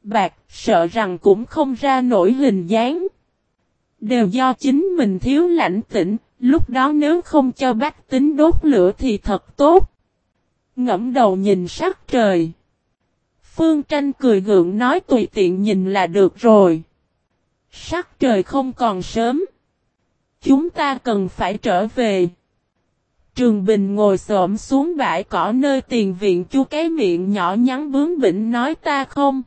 bạc, sợ rằng cũng không ra nổi hình dáng. Đều do chính mình thiếu lãnh tĩnh, lúc đó nếu không cho bách tính đốt lửa thì thật tốt. Ngẫm đầu nhìn sắc trời. Phương Tranh cười gượng nói tùy tiện nhìn là được rồi. Sắc trời không còn sớm. Chúng ta cần phải trở về. Trường Bình ngồi xổm xuống bãi cỏ nơi tiền viện chu cái miệng nhỏ nhắn bướng bỉnh nói ta không.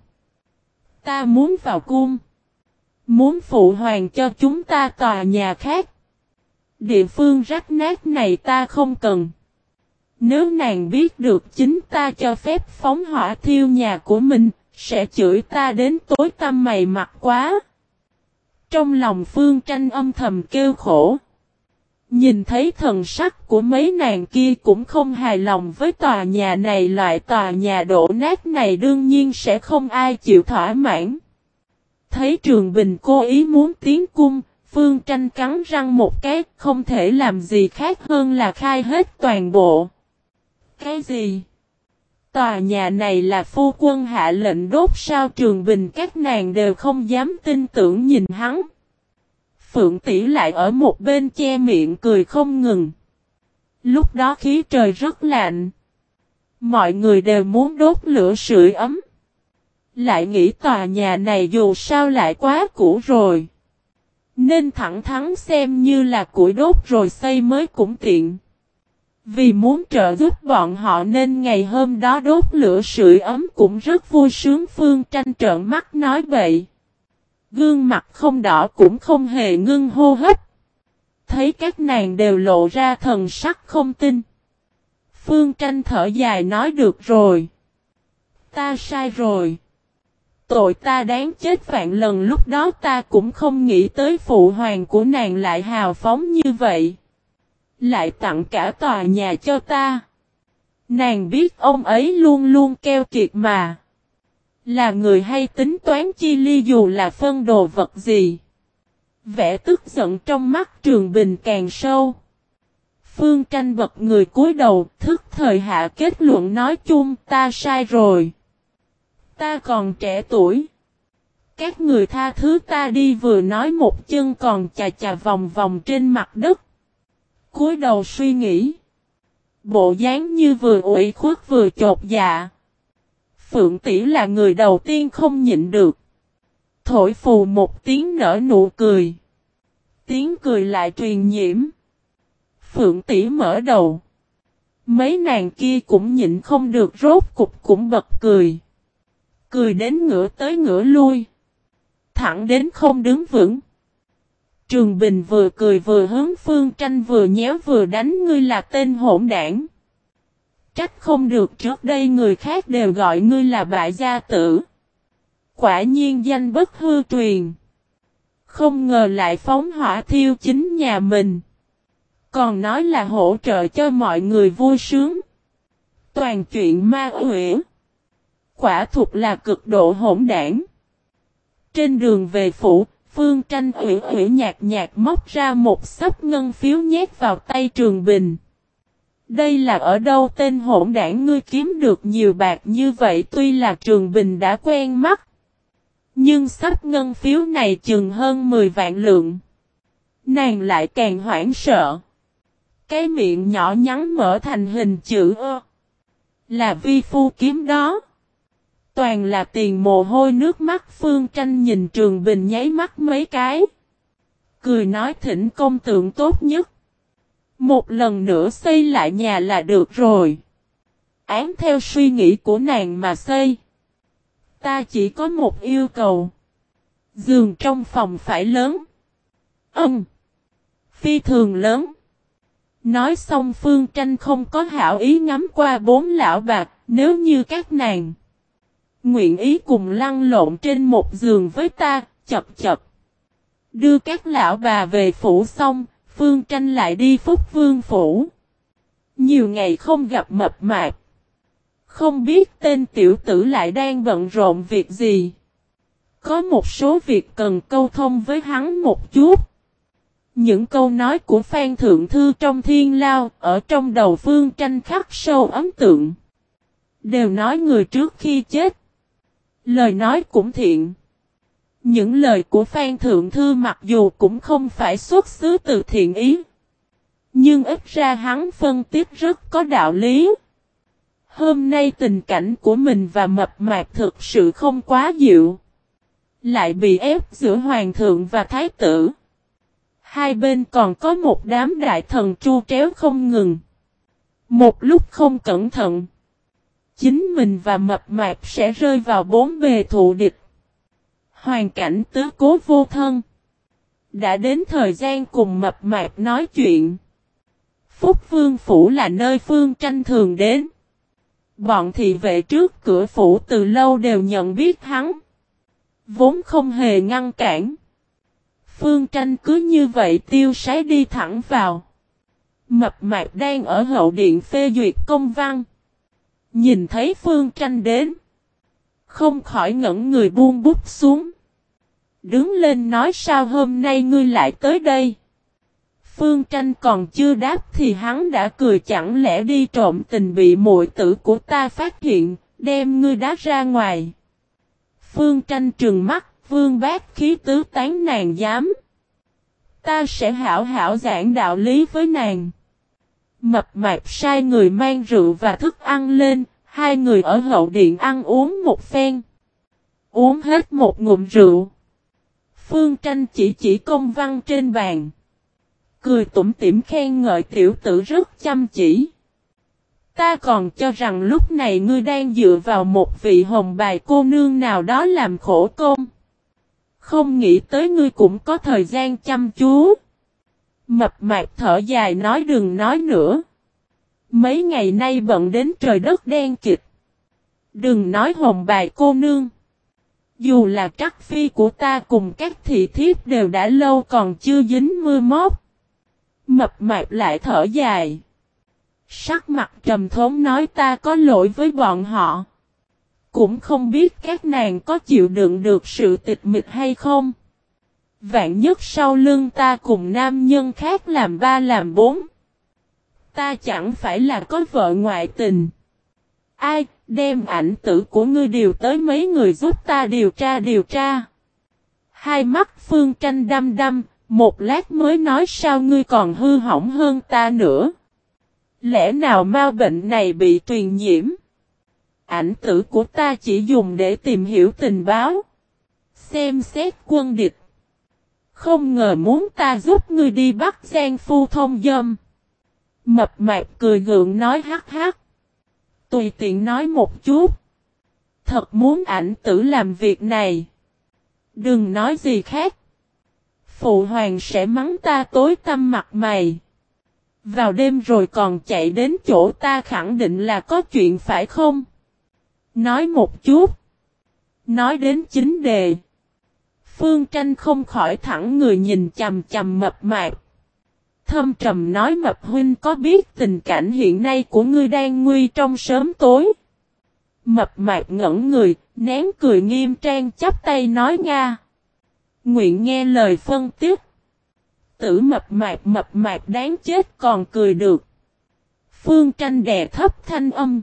Ta muốn vào cung. Muốn phụ hoàng cho chúng ta tòa nhà khác. Địa phương rách nát này ta không cần. Nếu nàng biết được chính ta cho phép phóng hỏa thiêu nhà của mình, sẽ chửi ta đến tối tăm mày mặt quá. Trong lòng Phương Tranh âm thầm kêu khổ. Nhìn thấy thần sắc của mấy nàng kia cũng không hài lòng với tòa nhà này, loại tòa nhà đổ nát này đương nhiên sẽ không ai chịu thỏa mãn. Thấy Trường Bình cố ý muốn tiến cung, Phương Tranh cắn răng một cái, không thể làm gì khác hơn là khai hết toàn bộ. Cái gì? Tòa nhà này là phu quân hạ lệnh đốt sao? Trường Bình các nàng đều không dám tin tưởng nhìn hắn. Phượng tỷ lại ở một bên che miệng cười không ngừng. Lúc đó khí trời rất lạnh. Mọi người đều muốn đốt lửa sưởi ấm. Lại nghĩ tòa nhà này dù sao lại quá cũ rồi. Nên thẳng thắn xem như là củi đốt rồi xây mới cũng tiện. Vì muốn trợ giúp bọn họ nên ngày hôm đó đốt lửa sưởi ấm cũng rất vui sướng. Phương Tranh trợn mắt nói bậy. Gương mặt không đỏ cũng không hề ngưng hô hấp. Thấy các nàng đều lộ ra thần sắc không tin. Phương Tranh thở dài nói được rồi. Ta sai rồi. Tội ta đáng chết vạn lần, lúc đó ta cũng không nghĩ tới phụ hoàng của nàng lại hào phóng như vậy. Lại tặng cả tòa nhà cho ta. Nàng biết ông ấy luôn luôn keo kiệt mà. Là người hay tính toán chi ly dù là phân đồ vật gì. Vẻ tức giận trong mắt Trường Bình càng sâu. Phương Tranh bật người cúi đầu, thức thời hạ kết luận nói chung ta sai rồi. Ta còn trẻ tuổi. Các người tha thứ ta đi, vừa nói một chân còn chà chà vòng vòng trên mặt đất. Cúi đầu suy nghĩ. Bộ dáng như vừa ủy khuất vừa chột dạ. Phượng tỷ là người đầu tiên không nhịn được. Thổi phù một tiếng nở nụ cười. Tiếng cười lại truyền nhiễm. Phượng tỷ mở đầu. Mấy nàng kia cũng nhịn không được rốt cục cũng bật cười. Cười đến ngửa tới ngửa lui. Thẳng đến không đứng vững. Trường Bình vừa cười vừa hướng Phương Tranh vừa nhéo vừa đánh, ngươi là tên hỗn đảng. Trách không được trước đây người khác đều gọi ngươi là bại gia tử. Quả nhiên danh bất hư truyền. Không ngờ lại phóng hỏa thiêu chính nhà mình. Còn nói là hỗ trợ cho mọi người vui sướng. Toàn chuyện ma quỷ. Quả thực là cực độ hỗn đảng. Trên đường về phủ, Phương Tranh ủy nhạt nhạt móc ra một xấp ngân phiếu nhét vào tay Trường Bình. Đây là ở đâu tên hỗn đảng, ngươi kiếm được nhiều bạc như vậy? Tuy là Trường Bình đã quen mắt. Nhưng xấp ngân phiếu này chừng hơn 10 vạn lượng. Nàng lại càng hoảng sợ. Cái miệng nhỏ nhắn mở thành hình chữ ơ. Là vi phu kiếm đó. Toàn là tiền mồ hôi nước mắt. Phương Tranh nhìn Trường Bình nháy mắt mấy cái. Cười nói thỉnh công tượng tốt nhất. Một lần nữa xây lại nhà là được rồi. Án theo suy nghĩ của nàng mà xây. Ta chỉ có một yêu cầu. Giường trong phòng phải lớn. Phi thường lớn. Nói xong Phương Tranh không có hảo ý ngắm qua bốn lão bạc. Nếu như các nàng nguyện ý cùng lăn lộn trên một giường với ta, chập chập. Đưa các lão bà về phủ xong, Phương Tranh lại đi Phúc Vương phủ. Nhiều ngày không gặp mập mạp. Không biết tên tiểu tử lại đang bận rộn việc gì. Có một số việc cần câu thông với hắn một chút. Những câu nói của Phan Thượng Thư trong Thiên Lao ở trong đầu Phương Tranh khắc sâu ấn tượng. Đều nói người trước khi chết Lời nói cũng thiện. Những lời của Phan Thượng Thư mặc dù cũng không phải xuất xứ từ thiện ý, nhưng ít ra hắn phân tích rất có đạo lý. Hôm nay tình cảnh của mình và Mập Mạp thực sự không quá dịu. Lại bị ép giữa hoàng thượng và thái tử. Hai bên còn có một đám đại thần tru tréo không ngừng. Một lúc không cẩn thận, chính mình và Mập Mạp sẽ rơi vào bốn bề thụ địch. Hoàn cảnh tứ cố vô thân. Đã đến thời gian cùng Mập Mạp nói chuyện. Phúc Vương Phủ là nơi Phương Tranh thường đến. Bọn thị vệ trước cửa phủ từ lâu đều nhận biết hắn. Vốn không hề ngăn cản. Phương Tranh cứ như vậy tiêu sái đi thẳng vào. Mập Mạp đang ở hậu điện phê duyệt công văn. Nhìn thấy Phương Tranh đến, không khỏi ngẩn người buông bút xuống. Đứng lên nói sao hôm nay ngươi lại tới đây. Phương Tranh còn chưa đáp thì hắn đã cười, chẳng lẽ đi trộm tình bị muội tử của ta phát hiện, đem ngươi đá ra ngoài. Phương Tranh trừng mắt, vương bác khí tứ tán nàng dám. Ta sẽ hảo hảo giảng đạo lý với nàng. Mập Mạp sai người mang rượu và thức ăn lên, hai người ở hậu điện ăn uống một phen. Uống hết một ngụm rượu. Phương Tranh chỉ công văn trên bàn. Cười tủm tỉm khen ngợi tiểu tử rất chăm chỉ. Ta còn cho rằng lúc này ngươi đang dựa vào một vị hồng bài cô nương nào đó làm khổ công. Không nghĩ tới ngươi cũng có thời gian chăm chú. Mập Mạp thở dài nói đừng nói nữa. Mấy ngày nay bận đến trời đất đen kịt. Đừng nói hồng bài cô nương. Dù là trắc phi của ta cùng các thị thiếp đều đã lâu còn chưa dính mưa móc. Mập Mạp lại thở dài. Sắc mặt trầm thống nói ta có lỗi với bọn họ. Cũng không biết các nàng có chịu đựng được sự tịch mịch hay không. Vạn nhất sau lưng ta cùng nam nhân khác làm ba làm bốn. Ta chẳng phải là có vợ ngoại tình. Ai, đem ảnh tử của ngươi điều tới mấy người giúp ta điều tra. Hai mắt Phương Tranh đăm đăm, một lát mới nói sao ngươi còn hư hỏng hơn ta nữa. Lẽ nào ma bệnh này bị truyền nhiễm? Ảnh tử của ta chỉ dùng để tìm hiểu tình báo. Xem xét quân địch. Không ngờ muốn ta giúp ngươi đi bắt Giang Phu thông dâm. Mập Mạp cười gượng nói hắc hắc. Tùy tiện nói một chút. Thật muốn ảnh tử làm việc này. Đừng nói gì khác. Phụ hoàng sẽ mắng ta tối tăm mặt mày. Vào đêm rồi còn chạy đến chỗ ta khẳng định là có chuyện phải không? Nói một chút. Nói đến chính đề. Phương Tranh không khỏi thẳng người nhìn chằm chằm Mập Mạp. Thâm trầm nói Mập huynh có biết tình cảnh hiện nay của ngươi đang nguy trong sớm tối. Mập Mạp ngẩn người, nén cười nghiêm trang chắp tay nói Nga. Nguyện nghe lời phân tích. Tử Mập Mạp đáng chết còn cười được. Phương Tranh đè thấp thanh âm.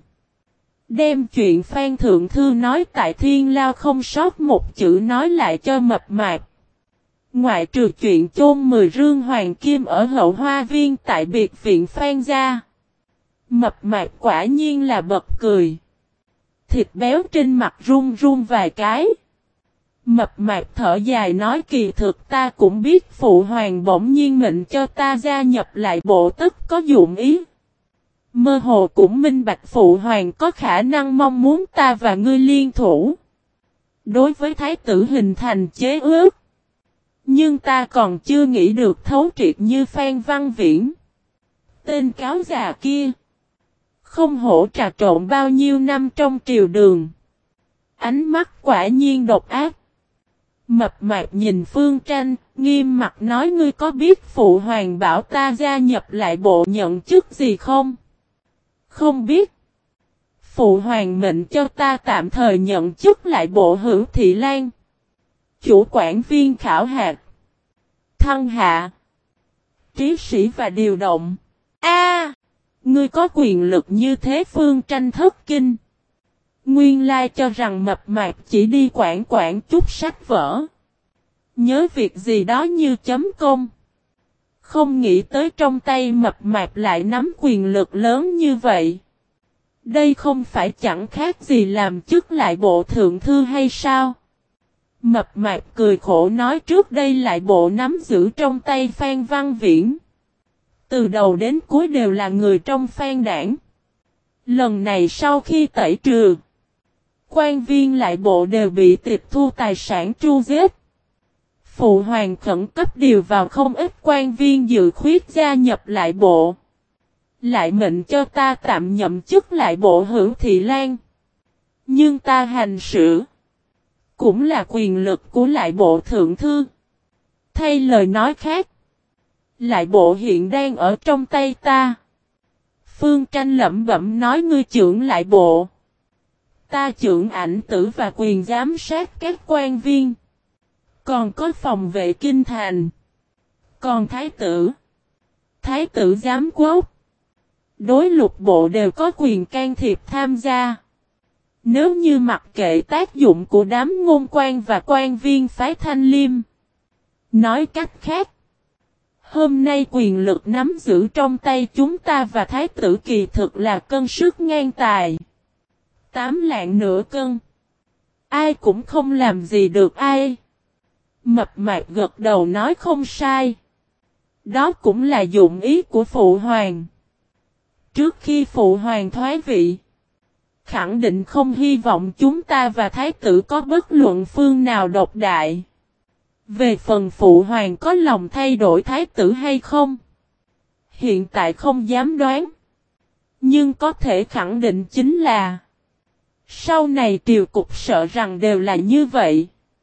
Đem chuyện Phan Thượng Thư nói tại Thiên Lao không sót một chữ nói lại cho Mập Mạp. Ngoại trừ chuyện chôn 10 rương hoàng kim ở hậu hoa viên tại biệt viện Phan gia. Mập Mạp quả nhiên là bật cười. Thịt béo trên mặt run run vài cái. Mập Mạp thở dài nói kỳ thực ta cũng biết phụ hoàng bỗng nhiên mệnh cho ta gia nhập lại bộ tức có dụng ý. Mơ hồ cũng minh bạch phụ hoàng có khả năng mong muốn ta và ngươi liên thủ. Đối với thái tử hình thành chế ước. Nhưng ta còn chưa nghĩ được thấu triệt như Phan Văn Viễn. Tên cáo già kia. Không hổ trà trộn bao nhiêu năm trong triều đường. Ánh mắt quả nhiên độc ác. Mập Mạp nhìn Phương Tranh, nghiêm mặt nói ngươi có biết phụ hoàng bảo ta gia nhập lại bộ nhận chức gì không? Không biết. Phụ hoàng mệnh cho ta tạm thời nhận chức lại bộ Hữu Thị Lan. Chủ quản viên khảo hạt. Thăng hạ. Trí sĩ và điều động. A, ngươi có quyền lực như thế Phương Tranh thất kinh. Nguyên lai cho rằng mập mạp chỉ đi quản quản chút sách vở. Nhớ việc gì đó như chấm công. Không nghĩ tới trong tay mập mạp lại nắm quyền lực lớn như vậy. Đây không phải chẳng khác gì làm chức lại bộ thượng thư hay sao? Mập mạp cười khổ nói trước đây lại bộ nắm giữ trong tay Phan Văn Viễn. Từ đầu đến cuối đều là người trong Phan đảng. Lần này sau khi tẩy trừ, quan viên lại bộ đều bị tịch thu tài sản tru giết. Phụ hoàng khẩn cấp điều vào không ít quan viên dự khuyết gia nhập lại bộ. Lại mệnh cho ta tạm nhậm chức lại bộ hữu thị lang. Nhưng ta hành sự cũng là quyền lực của lại bộ thượng thư. Thay lời nói khác, lại bộ hiện đang ở trong tay ta. Phương Tranh lẩm bẩm nói ngươi trưởng lại bộ. Ta trưởng ảnh tử và quyền giám sát các quan viên. Còn có phòng vệ kinh thành. Còn thái tử giám quốc, đối lục bộ đều có quyền can thiệp tham gia. Nếu như mặc kệ tác dụng của đám ngôn quan và quan viên phái Thanh Liêm. Nói cách khác, hôm nay quyền lực nắm giữ trong tay chúng ta và thái tử kỳ thực là cân sức ngang tài. 8 lạng nửa cân. Ai cũng không làm gì được ai. Mập mạp gật đầu nói không sai. Đó cũng là dụng ý của phụ hoàng. Trước khi phụ hoàng thoái vị, khẳng định không hy vọng chúng ta và thái tử có bất luận phương nào độc đại. Về phần phụ hoàng có lòng thay đổi thái tử hay không? Hiện tại không dám đoán. Nhưng có thể khẳng định chính là sau này triều cục sợ rằng đều là như vậy.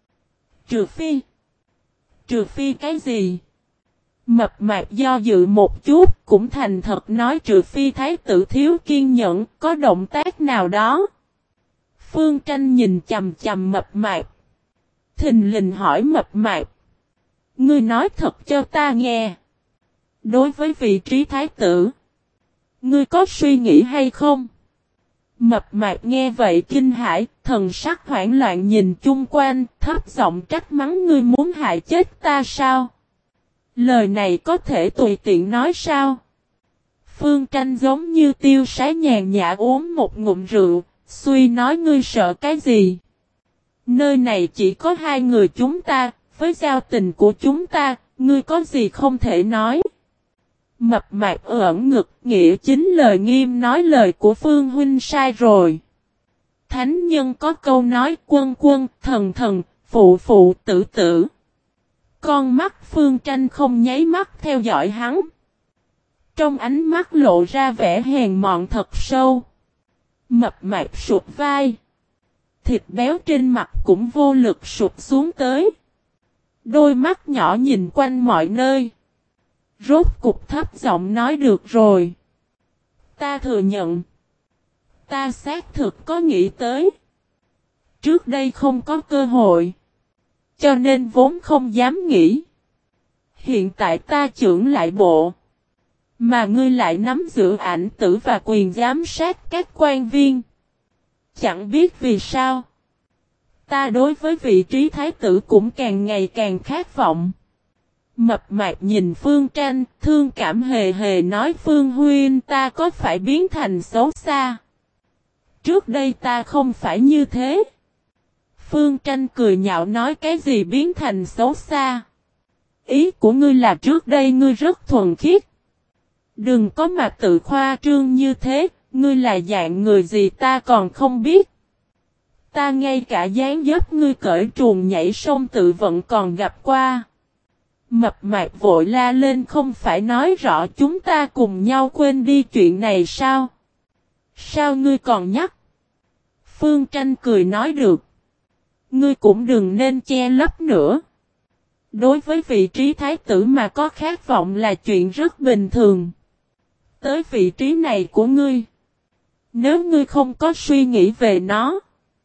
Trừ phi cái gì? Mập mạp do dự một chút cũng thành thật nói trừ phi thái tử thiếu kiên nhẫn có động tác nào đó. Phương Tranh nhìn chằm chằm mập mạp. Thình lình hỏi mập mạp. Ngươi nói thật cho ta nghe. Đối với vị trí thái tử, ngươi có suy nghĩ hay không? Mập mạp nghe vậy kinh hãi, thần sắc hoảng loạn nhìn chung quanh, thấp giọng trách mắng ngươi muốn hại chết ta sao? Lời này có thể tùy tiện nói sao? Phương Tranh giống như tiêu sái nhàn nhã uống một ngụm rượu, suy nói ngươi sợ cái gì? Nơi này chỉ có hai người chúng ta, với giao tình của chúng ta, ngươi có gì không thể nói? Mập mạp ẩn ngực, nghĩa chính lời nghiêm nói lời của Phương huynh sai rồi. Thánh nhân có câu nói quân quân, thần thần, phụ phụ, tử tử. Con mắt Phương Tranh không nháy mắt theo dõi hắn. Trong ánh mắt lộ ra vẻ hèn mọn thật sâu. Mập mạp sụt vai. Thịt béo trên mặt cũng vô lực sụt xuống tới. Đôi mắt nhỏ nhìn quanh mọi nơi. Rốt cục thấp giọng nói được rồi. Ta thừa nhận. Ta xác thực có nghĩ tới. Trước đây không có cơ hội. Cho nên vốn không dám nghĩ. Hiện tại ta trưởng lại bộ. Mà ngươi lại nắm giữ ảnh tử và quyền giám sát các quan viên. Chẳng biết vì sao. Ta đối với vị trí thái tử cũng càng ngày càng khát vọng. Mập mạp nhìn Phương Tranh, thương cảm hề hề nói Phương huynh ta có phải biến thành xấu xa? Trước đây ta không phải như thế. Phương Tranh cười nhạo nói cái gì biến thành xấu xa? Ý của ngươi là trước đây ngươi rất thuần khiết. Đừng có mà tự khoa trương như thế, ngươi là dạng người gì ta còn không biết. Ta ngay cả dáng dấp ngươi cởi truồng nhảy sông tự vận còn gặp qua. Mập mạp vội la lên không phải nói rõ chúng ta cùng nhau quên đi chuyện này sao? Sao ngươi còn nhắc? Phương Tranh cười nói được. Ngươi cũng đừng nên che lấp nữa. Đối với vị trí thái tử mà có khát vọng là chuyện rất bình thường. Tới vị trí này của ngươi. Nếu ngươi không có suy nghĩ về nó.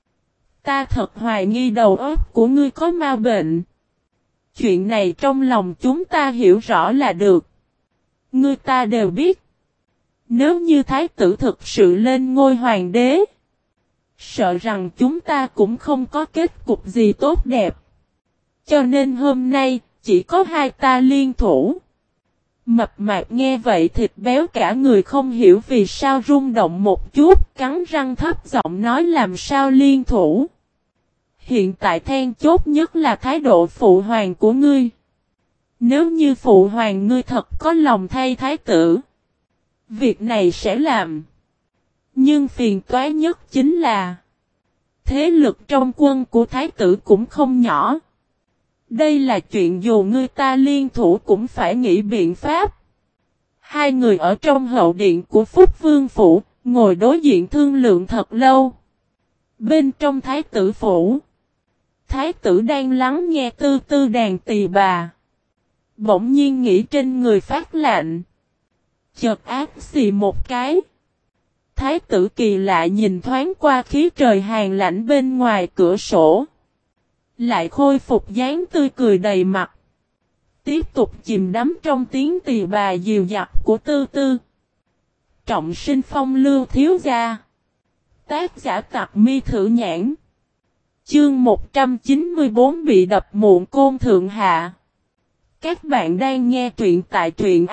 Ta thật hoài nghi đầu óc của ngươi có ma bệnh. Chuyện này trong lòng chúng ta hiểu rõ là được. Ngươi ta đều biết. Nếu như thái tử thực sự lên ngôi hoàng đế. Sợ rằng chúng ta cũng không có kết cục gì tốt đẹp. Cho nên hôm nay, chỉ có hai ta liên thủ. Mập mạp nghe vậy thịt béo cả người không hiểu vì sao rung động một chút, cắn răng thấp giọng nói làm sao liên thủ. Hiện tại then chốt nhất là thái độ phụ hoàng của ngươi. Nếu như phụ hoàng ngươi thật có lòng thay thái tử, việc này sẽ làm. Nhưng phiền toái nhất chính là thế lực trong quân của thái tử cũng không nhỏ. Đây là chuyện dù ngươi ta liên thủ cũng phải nghĩ biện pháp. Hai người ở trong hậu điện của Phúc Vương Phủ, ngồi đối diện thương lượng thật lâu. Bên trong thái tử phủ, thái tử đang lắng nghe tư tư đàn tỳ bà. Bỗng nhiên nghĩ trên người phát lạnh. Chợt ác xì một cái. Thái tử kỳ lạ nhìn thoáng qua khí trời hàn lạnh bên ngoài cửa sổ. Lại khôi phục dáng tươi cười đầy mặt. Tiếp tục chìm đắm trong tiếng tỳ bà dìu dặt của tư tư. Trọng sinh phong lưu thiếu gia. Tác giả Tặc Mi Thử Nhãn. Chương 194 bị đập muộn côn thượng hạ. Các bạn đang nghe truyện tại truyện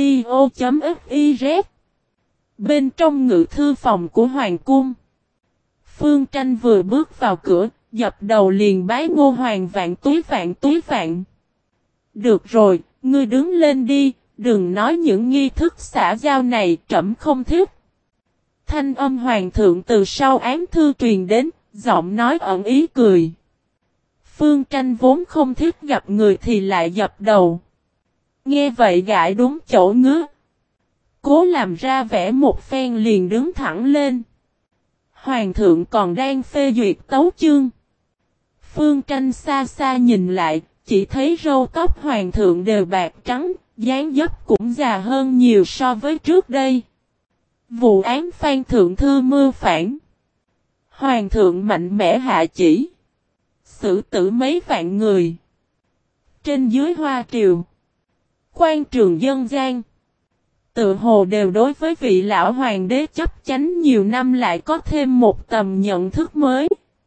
audio.fiz. Bên trong ngự thư phòng của Hoàng cung, Phương Tranh vừa bước vào cửa, dập đầu liền bái Ngô Hoàng vạn túi vạn. Được rồi, ngươi đứng lên đi, đừng nói những nghi thức xã giao này, trẫm không thích. Thanh âm hoàng thượng từ sau án thư truyền đến, giọng nói ẩn ý cười. Phương Tranh vốn không thích gặp người thì lại dập đầu. Nghe vậy gãi đúng chỗ ngứa. Cố làm ra vẻ một phen liền đứng thẳng lên. Hoàng thượng còn đang phê duyệt tấu chương. Phương Tranh xa xa nhìn lại, chỉ thấy râu tóc hoàng thượng đều bạc trắng, dáng dấp cũng già hơn nhiều so với trước đây. Vụ án Phan Thượng Thư mưu phản. Hoàng thượng mạnh mẽ hạ chỉ. Xử tử mấy vạn người. Trên dưới Hoa Triều, quan trường dân gian, tự hồ đều đối với vị lão hoàng đế chấp chánh nhiều năm lại có thêm một tầm nhận thức mới.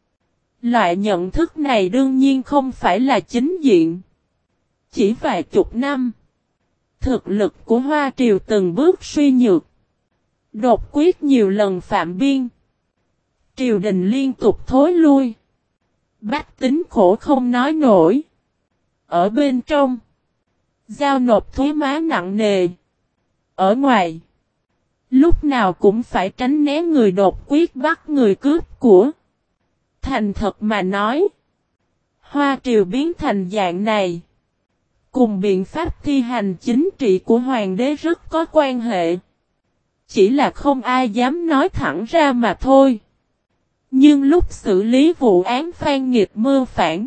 Loại nhận thức này đương nhiên không phải là chính diện. Chỉ vài chục năm, thực lực của Hoa Triều từng bước suy nhược. Đột quyết nhiều lần phạm biên. Triều đình liên tục thối lui. Bách tính khổ không nói nổi. Ở bên trong, giao nộp thuế má nặng nề. Ở ngoài, lúc nào cũng phải tránh né người đột quyết bắt người cướp của. Thành thật mà nói, Hoa Triều biến thành dạng này, cùng biện pháp thi hành chính trị của hoàng đế rất có quan hệ. Chỉ là không ai dám nói thẳng ra mà thôi. Nhưng lúc xử lý vụ án Phan Nghịch mưu phản,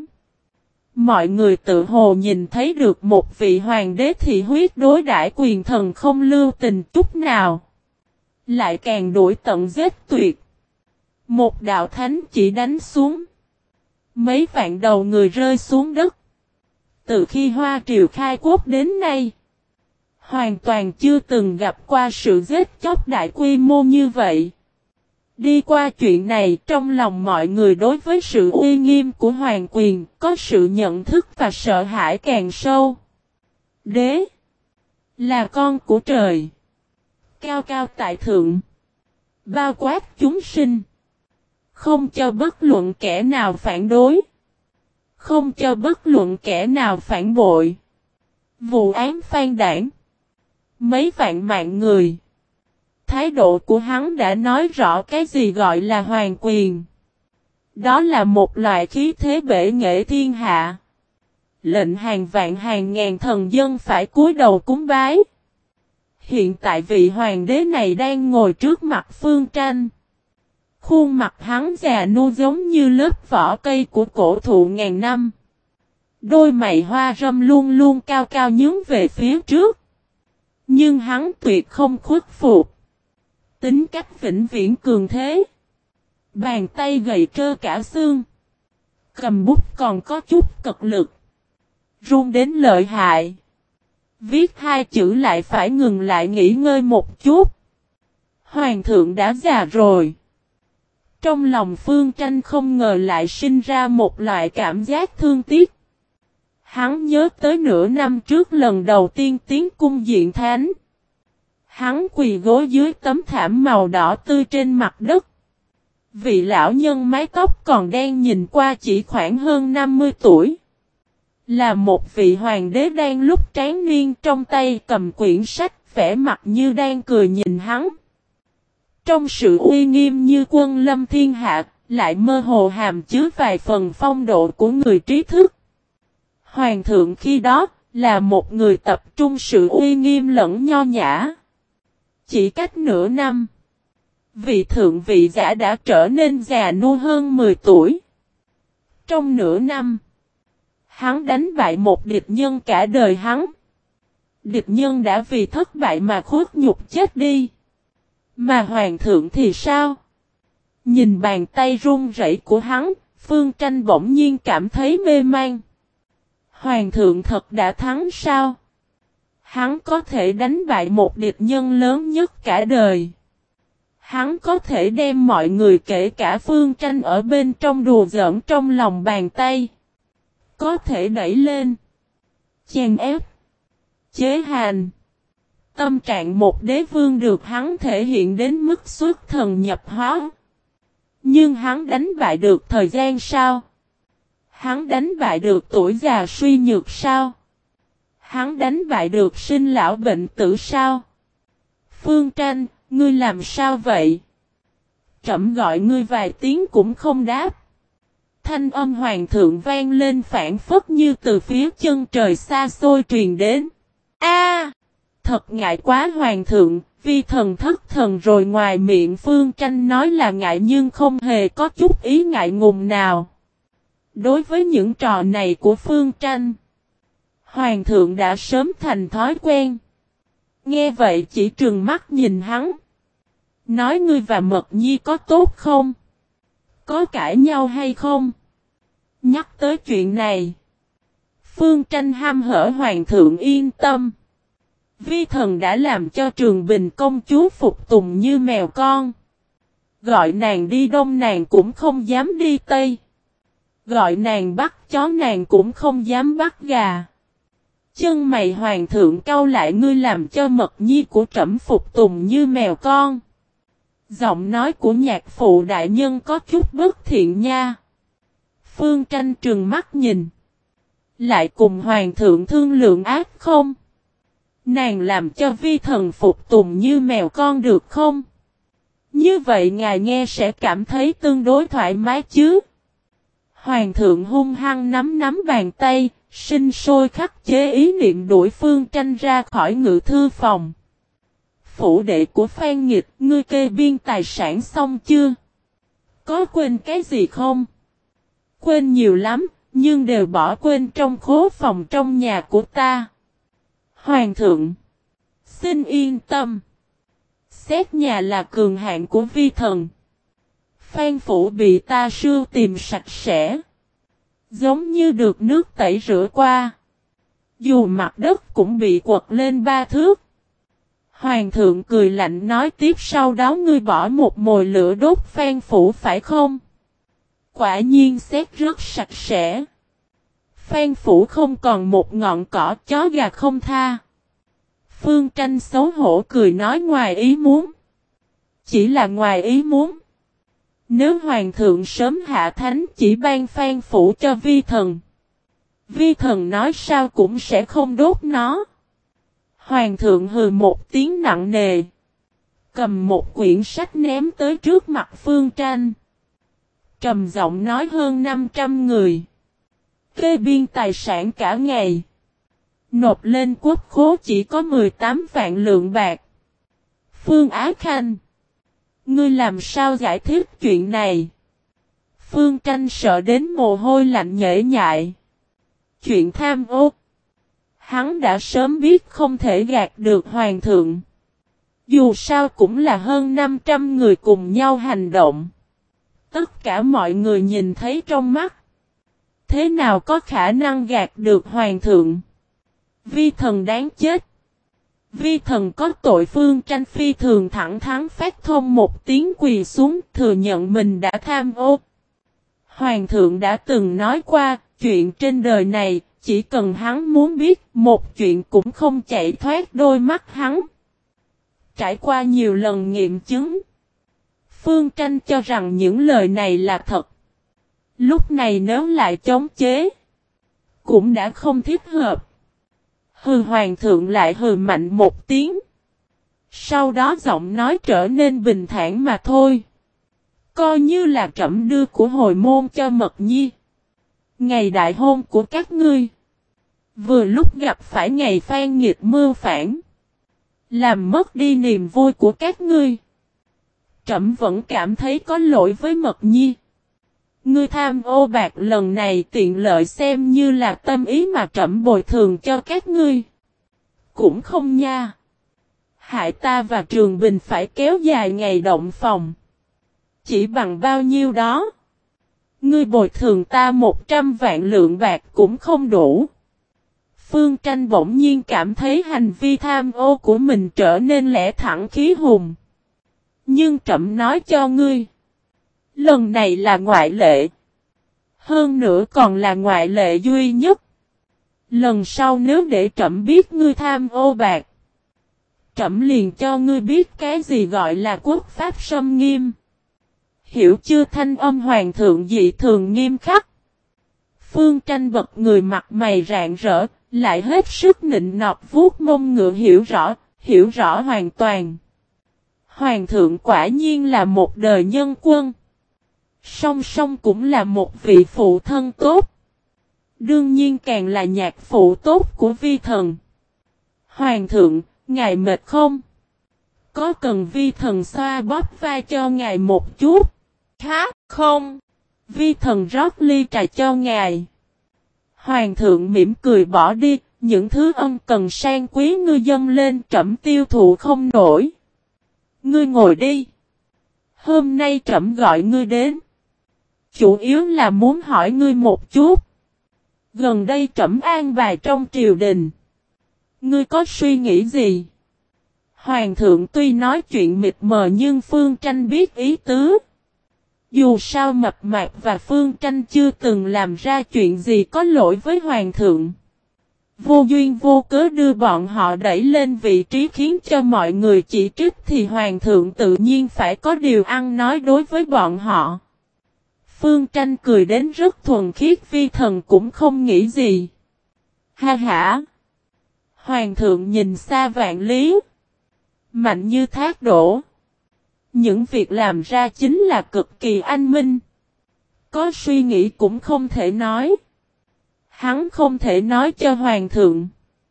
mọi người tự hồ nhìn thấy được một vị hoàng đế thị huyết đối đãi quyền thần không lưu tình chút nào. Lại càng đuổi tận giết tuyệt. Một đạo thánh chỉ đánh xuống. Mấy vạn đầu người rơi xuống đất. Từ khi Hoa Triều khai quốc đến nay, hoàn toàn chưa từng gặp qua sự giết chóc đại quy mô như vậy. Đi qua chuyện này, trong lòng mọi người đối với sự uy nghiêm của hoàng quyền có sự nhận thức và sợ hãi càng sâu. Đế là con của trời, cao cao tại thượng, bao quát chúng sinh, không cho bất luận kẻ nào phản đối, không cho bất luận kẻ nào phản bội. Vụ án Phan Đảng, mấy vạn mạng người. Thái độ của hắn đã nói rõ cái gì gọi là hoàng quyền. Đó là một loại khí thế bể nghệ thiên hạ. Lệnh hàng vạn hàng ngàn thần dân phải cúi đầu cúng bái. Hiện tại vị hoàng đế này đang ngồi trước mặt Phương Tranh. Khuôn mặt hắn già nua giống như lớp vỏ cây của cổ thụ ngàn năm. Đôi mày hoa râm luôn luôn cao cao nhướng về phía trước. Nhưng hắn tuyệt không khuất phục. Tính cách vĩnh viễn cường thế. Bàn tay gầy trơ cả xương. Cầm bút còn có chút cật lực. Run đến lợi hại. Viết hai chữ lại phải ngừng lại nghỉ ngơi một chút. Hoàng thượng đã già rồi. Trong lòng Phương Tranh không ngờ lại sinh ra một loại cảm giác thương tiếc. Hắn nhớ tới nửa năm trước lần đầu tiên tiến cung diện thánh. Hắn quỳ gối dưới tấm thảm màu đỏ tươi trên mặt đất. Vị lão nhân mái tóc còn đen nhìn qua chỉ khoảng hơn 50 tuổi. Là một vị hoàng đế đang lúc tráng niên, trong tay cầm quyển sách, vẻ mặt như đang cười nhìn hắn. Trong sự uy nghiêm như quân lâm thiên hạ, lại mơ hồ hàm chứa vài phần phong độ của người trí thức. Hoàng thượng khi đó, là một người tập trung sự uy nghiêm lẫn nho nhã. Chỉ cách nửa năm, vị thượng vị giả đã trở nên già nua hơn 10 tuổi. Trong nửa năm, hắn đánh bại một địch nhân cả đời hắn. Địch nhân đã vì thất bại mà khuất nhục chết đi. Mà hoàng thượng thì sao? Nhìn bàn tay run rẩy của hắn, Phương Tranh bỗng nhiên cảm thấy mê man. Hoàng thượng thật đã thắng sao? Hắn có thể đánh bại một địch nhân lớn nhất cả đời. Hắn có thể đem mọi người kể cả Phương Tranh ở bên trong đùa giỡn trong lòng bàn tay. Có thể đẩy lên, chèn ép, chế hành. Tâm trạng một đế vương được hắn thể hiện đến mức xuất thần nhập hóa. Nhưng hắn đánh bại được thời gian sao? Hắn đánh bại được tuổi già suy nhược sao? Hắn đánh bại được sinh lão bệnh tử sao? Phương Tranh, ngươi làm sao vậy? Trẫm gọi ngươi vài tiếng cũng không đáp. Thanh âm hoàng thượng vang lên phảng phất như từ phía chân trời xa xôi truyền đến. A, thật ngại quá hoàng thượng, vi thần thất thần rồi. Ngoài miệng Phương Tranh nói là ngại nhưng không hề có chút ý ngại ngùng nào. Đối với những trò này của Phương Tranh, hoàng thượng đã sớm thành thói quen. Nghe vậy chỉ trừng mắt nhìn hắn. Nói ngươi và Mật Nhi có tốt không? Có cãi nhau hay không? Nhắc tới chuyện này, Phương Tranh hăm hở hoàng thượng yên tâm. Vi thần đã làm cho Trường Bình công chúa phục tùng như mèo con. Gọi nàng đi đông nàng cũng không dám đi tây. Gọi nàng bắt chó nàng cũng không dám bắt gà. Chân mày hoàng thượng cau lại, ngươi làm cho Mật Nhi của trẫm phục tùng như mèo con. Giọng nói của nhạc phụ đại nhân có chút bất thiện nha. Phương Tranh trừng mắt nhìn. Lại cùng hoàng thượng thương lượng ác không? Nàng làm cho vi thần phục tùng như mèo con được không? Như vậy ngài nghe sẽ cảm thấy tương đối thoải mái chứ? Hoàng thượng hung hăng nắm nắm bàn tay, sinh sôi khắc chế ý niệm đuổi Phương Tranh ra khỏi ngự thư phòng. Phủ đệ của Phan Nghịch, ngươi kê biên tài sản xong chưa? Có quên cái gì không? Quên nhiều lắm, nhưng đều bỏ quên trong khố phòng trong nhà của ta. Hoàng thượng, xin yên tâm. Xét nhà là cường hạn của vi thần. Phan phủ bị ta sưu tìm sạch sẽ. Giống như được nước tẩy rửa qua. Dù mặt đất cũng bị quật lên 3 thước. Hoàng thượng cười lạnh nói tiếp, sau đó ngươi bỏ một mồi lửa đốt Phan phủ phải không? Quả nhiên xét rất sạch sẽ. Phan phủ không còn một ngọn cỏ, chó gà không tha. Phương Tranh xấu hổ cười nói, ngoài ý muốn. Chỉ là ngoài ý muốn. Nếu hoàng thượng sớm hạ thánh chỉ ban Phan phủ cho vi thần, vi thần nói sao cũng sẽ không đốt nó. Hoàng thượng hừ một tiếng nặng nề, cầm một quyển sách ném tới trước mặt Phương Tranh. Trầm giọng nói, hơn 500 người. Kê biên tài sản cả ngày. Nộp lên quốc khố chỉ có 18 vạn lượng bạc. Phương Á Khanh, ngươi làm sao giải thích chuyện này? Phương Tranh sợ đến mồ hôi lạnh nhễ nhại. Chuyện tham ô, hắn đã sớm biết không thể gạt được hoàng thượng. Dù sao cũng là hơn 500 người cùng nhau hành động. Tất cả mọi người nhìn thấy trong mắt. Thế nào có khả năng gạt được hoàng thượng? Vi thần đáng chết. Vi thần có tội. Phương Tranh phi thường thẳng thắn phát thông một tiếng quỳ xuống thừa nhận mình đã tham ô. Hoàng thượng đã từng nói qua, chuyện trên đời này, chỉ cần hắn muốn biết, một chuyện cũng không chạy thoát đôi mắt hắn. Trải qua nhiều lần nghiệm chứng, Phương Tranh cho rằng những lời này là thật. Lúc này nếu lại chống chế, cũng đã không thích hợp. Hừ, hoàng thượng lại hừ mạnh một tiếng. Sau đó giọng nói trở nên bình thản mà thôi. Coi như là trẫm đưa của hồi môn cho Mật Nhi. Ngày đại hôn của các ngươi, vừa lúc gặp phải ngày phan nghiệt mưu phản, làm mất đi niềm vui của các ngươi. Trẫm vẫn cảm thấy có lỗi với Mật Nhi. Ngươi tham ô bạc lần này tiện lợi xem như là tâm ý mà trẫm bồi thường cho các ngươi. Cũng không nha. Hại ta và Trường Bình phải kéo dài ngày động phòng. Chỉ bằng bao nhiêu đó. Ngươi bồi thường ta 100 vạn lượng bạc cũng không đủ. Phương Tranh bỗng nhiên cảm thấy hành vi tham ô của mình trở nên lẽ thẳng khí hùng. Nhưng trẫm nói cho ngươi, lần này là ngoại lệ. Hơn nữa còn là ngoại lệ duy nhất. Lần sau nếu để trẫm biết ngươi tham ô bạc, trẫm liền cho ngươi biết cái gì gọi là quốc pháp xâm nghiêm. Hiểu chưa? Thanh âm hoàng thượng dị thường nghiêm khắc. Phương Tranh bật người mặt mày rạng rỡ, lại hết sức nịnh nọt vuốt mông ngựa hiểu rõ hoàn toàn. Hoàng thượng quả nhiên là một đời nhân quân. Song song cũng là một vị phụ thân tốt. Đương nhiên càng là nhạc phụ tốt của vi thần. Hoàng thượng, ngài mệt không? Có cần vi thần xoa bóp vai cho ngài một chút? Hả? Không. Vi thần rót ly trà cho ngài. Hoàng thượng mỉm cười bỏ đi, những thứ ân cần sang quý ngươi dâng lên trẫm tiêu thụ không nổi. Ngươi ngồi đi. Hôm nay trẫm gọi ngươi đến, chủ yếu là muốn hỏi ngươi một chút. Gần đây trẫm an bài trong triều đình, ngươi có suy nghĩ gì? Hoàng thượng tuy nói chuyện mịt mờ nhưng Phương Tranh biết ý tứ. Dù sao Mập Mạp và Phương Tranh chưa từng làm ra chuyện gì có lỗi với Hoàng thượng. Vô duyên vô cớ đưa bọn họ đẩy lên vị trí khiến cho mọi người chỉ trích thì Hoàng thượng tự nhiên phải có điều ăn nói đối với bọn họ. Phương Tranh cười đến rất thuần khiết, vi thần cũng không nghĩ gì. Ha ha! Hoàng thượng nhìn xa vạn lý, mạnh như thác đổ. Những việc làm ra chính là cực kỳ anh minh. Có suy nghĩ cũng không thể nói. Hắn không thể nói cho hoàng thượng.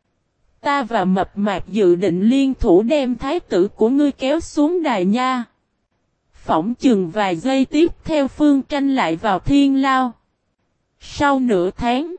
Ta và Mập Mạp dự định liên thủ đem thái tử của ngươi kéo xuống đài nha. Phỏng chừng vài giây tiếp theo Phương Tranh lại vào thiên lao. Sau nửa tháng,